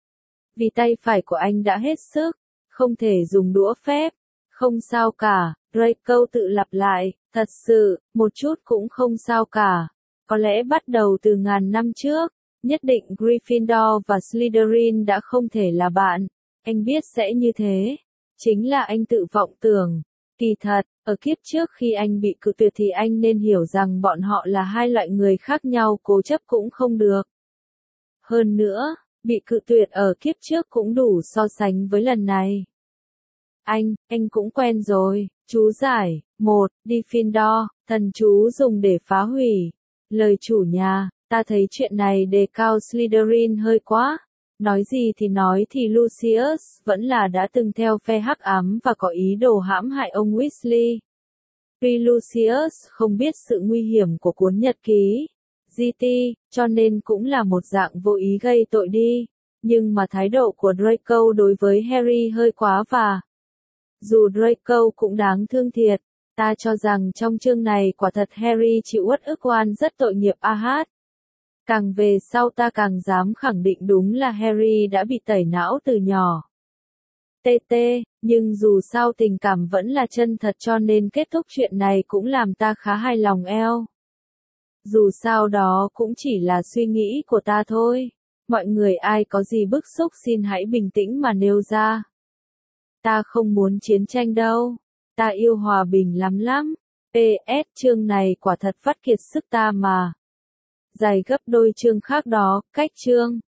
Vì tay phải của anh đã hết sức, không thể dùng đũa phép. Không sao cả, Draco tự lặp lại, thật sự, một chút cũng không sao cả. Có lẽ bắt đầu từ ngàn năm trước, nhất định Gryffindor và Slytherin đã không thể là bạn. Anh biết sẽ như thế. Chính là anh tự vọng tưởng. Kỳ thật, ở kiếp trước khi anh bị cự tuyệt thì anh nên hiểu rằng bọn họ là hai loại người khác nhau, cố chấp cũng không được. Hơn nữa, bị cự tuyệt ở kiếp trước cũng đủ so sánh với lần này. Anh cũng quen rồi. Chú giải, 1. Gryffindor, thần chú dùng để phá hủy. Lời chủ nhà, ta thấy chuyện này đề cao Slytherin hơi quá. Nói gì thì nói thì Lucius vẫn là đã từng theo phe hắc ám và có ý đồ hãm hại ông Weasley. Tuy Lucius không biết sự nguy hiểm của cuốn nhật ký GT, cho nên cũng là một dạng vô ý gây tội đi. Nhưng mà thái độ của Draco đối với Harry hơi quá và dù Draco cũng đáng thương thiệt, ta cho rằng trong chương này quả thật Harry chịu uất ức oan rất tội nghiệp AH. Càng về sau ta càng dám khẳng định đúng là Harry đã bị tẩy não từ nhỏ. TT, nhưng dù sao tình cảm vẫn là chân thật cho nên kết thúc chuyện này cũng làm ta khá hài lòng eo. Dù sao đó cũng chỉ là suy nghĩ của ta thôi. Mọi người ai có gì bức xúc xin hãy bình tĩnh mà nêu ra. Ta không muốn chiến tranh đâu. Ta yêu hòa bình lắm lắm. PS chương này quả thật vắt kiệt sức ta mà. Dài gấp đôi chương khác đó, cách chương.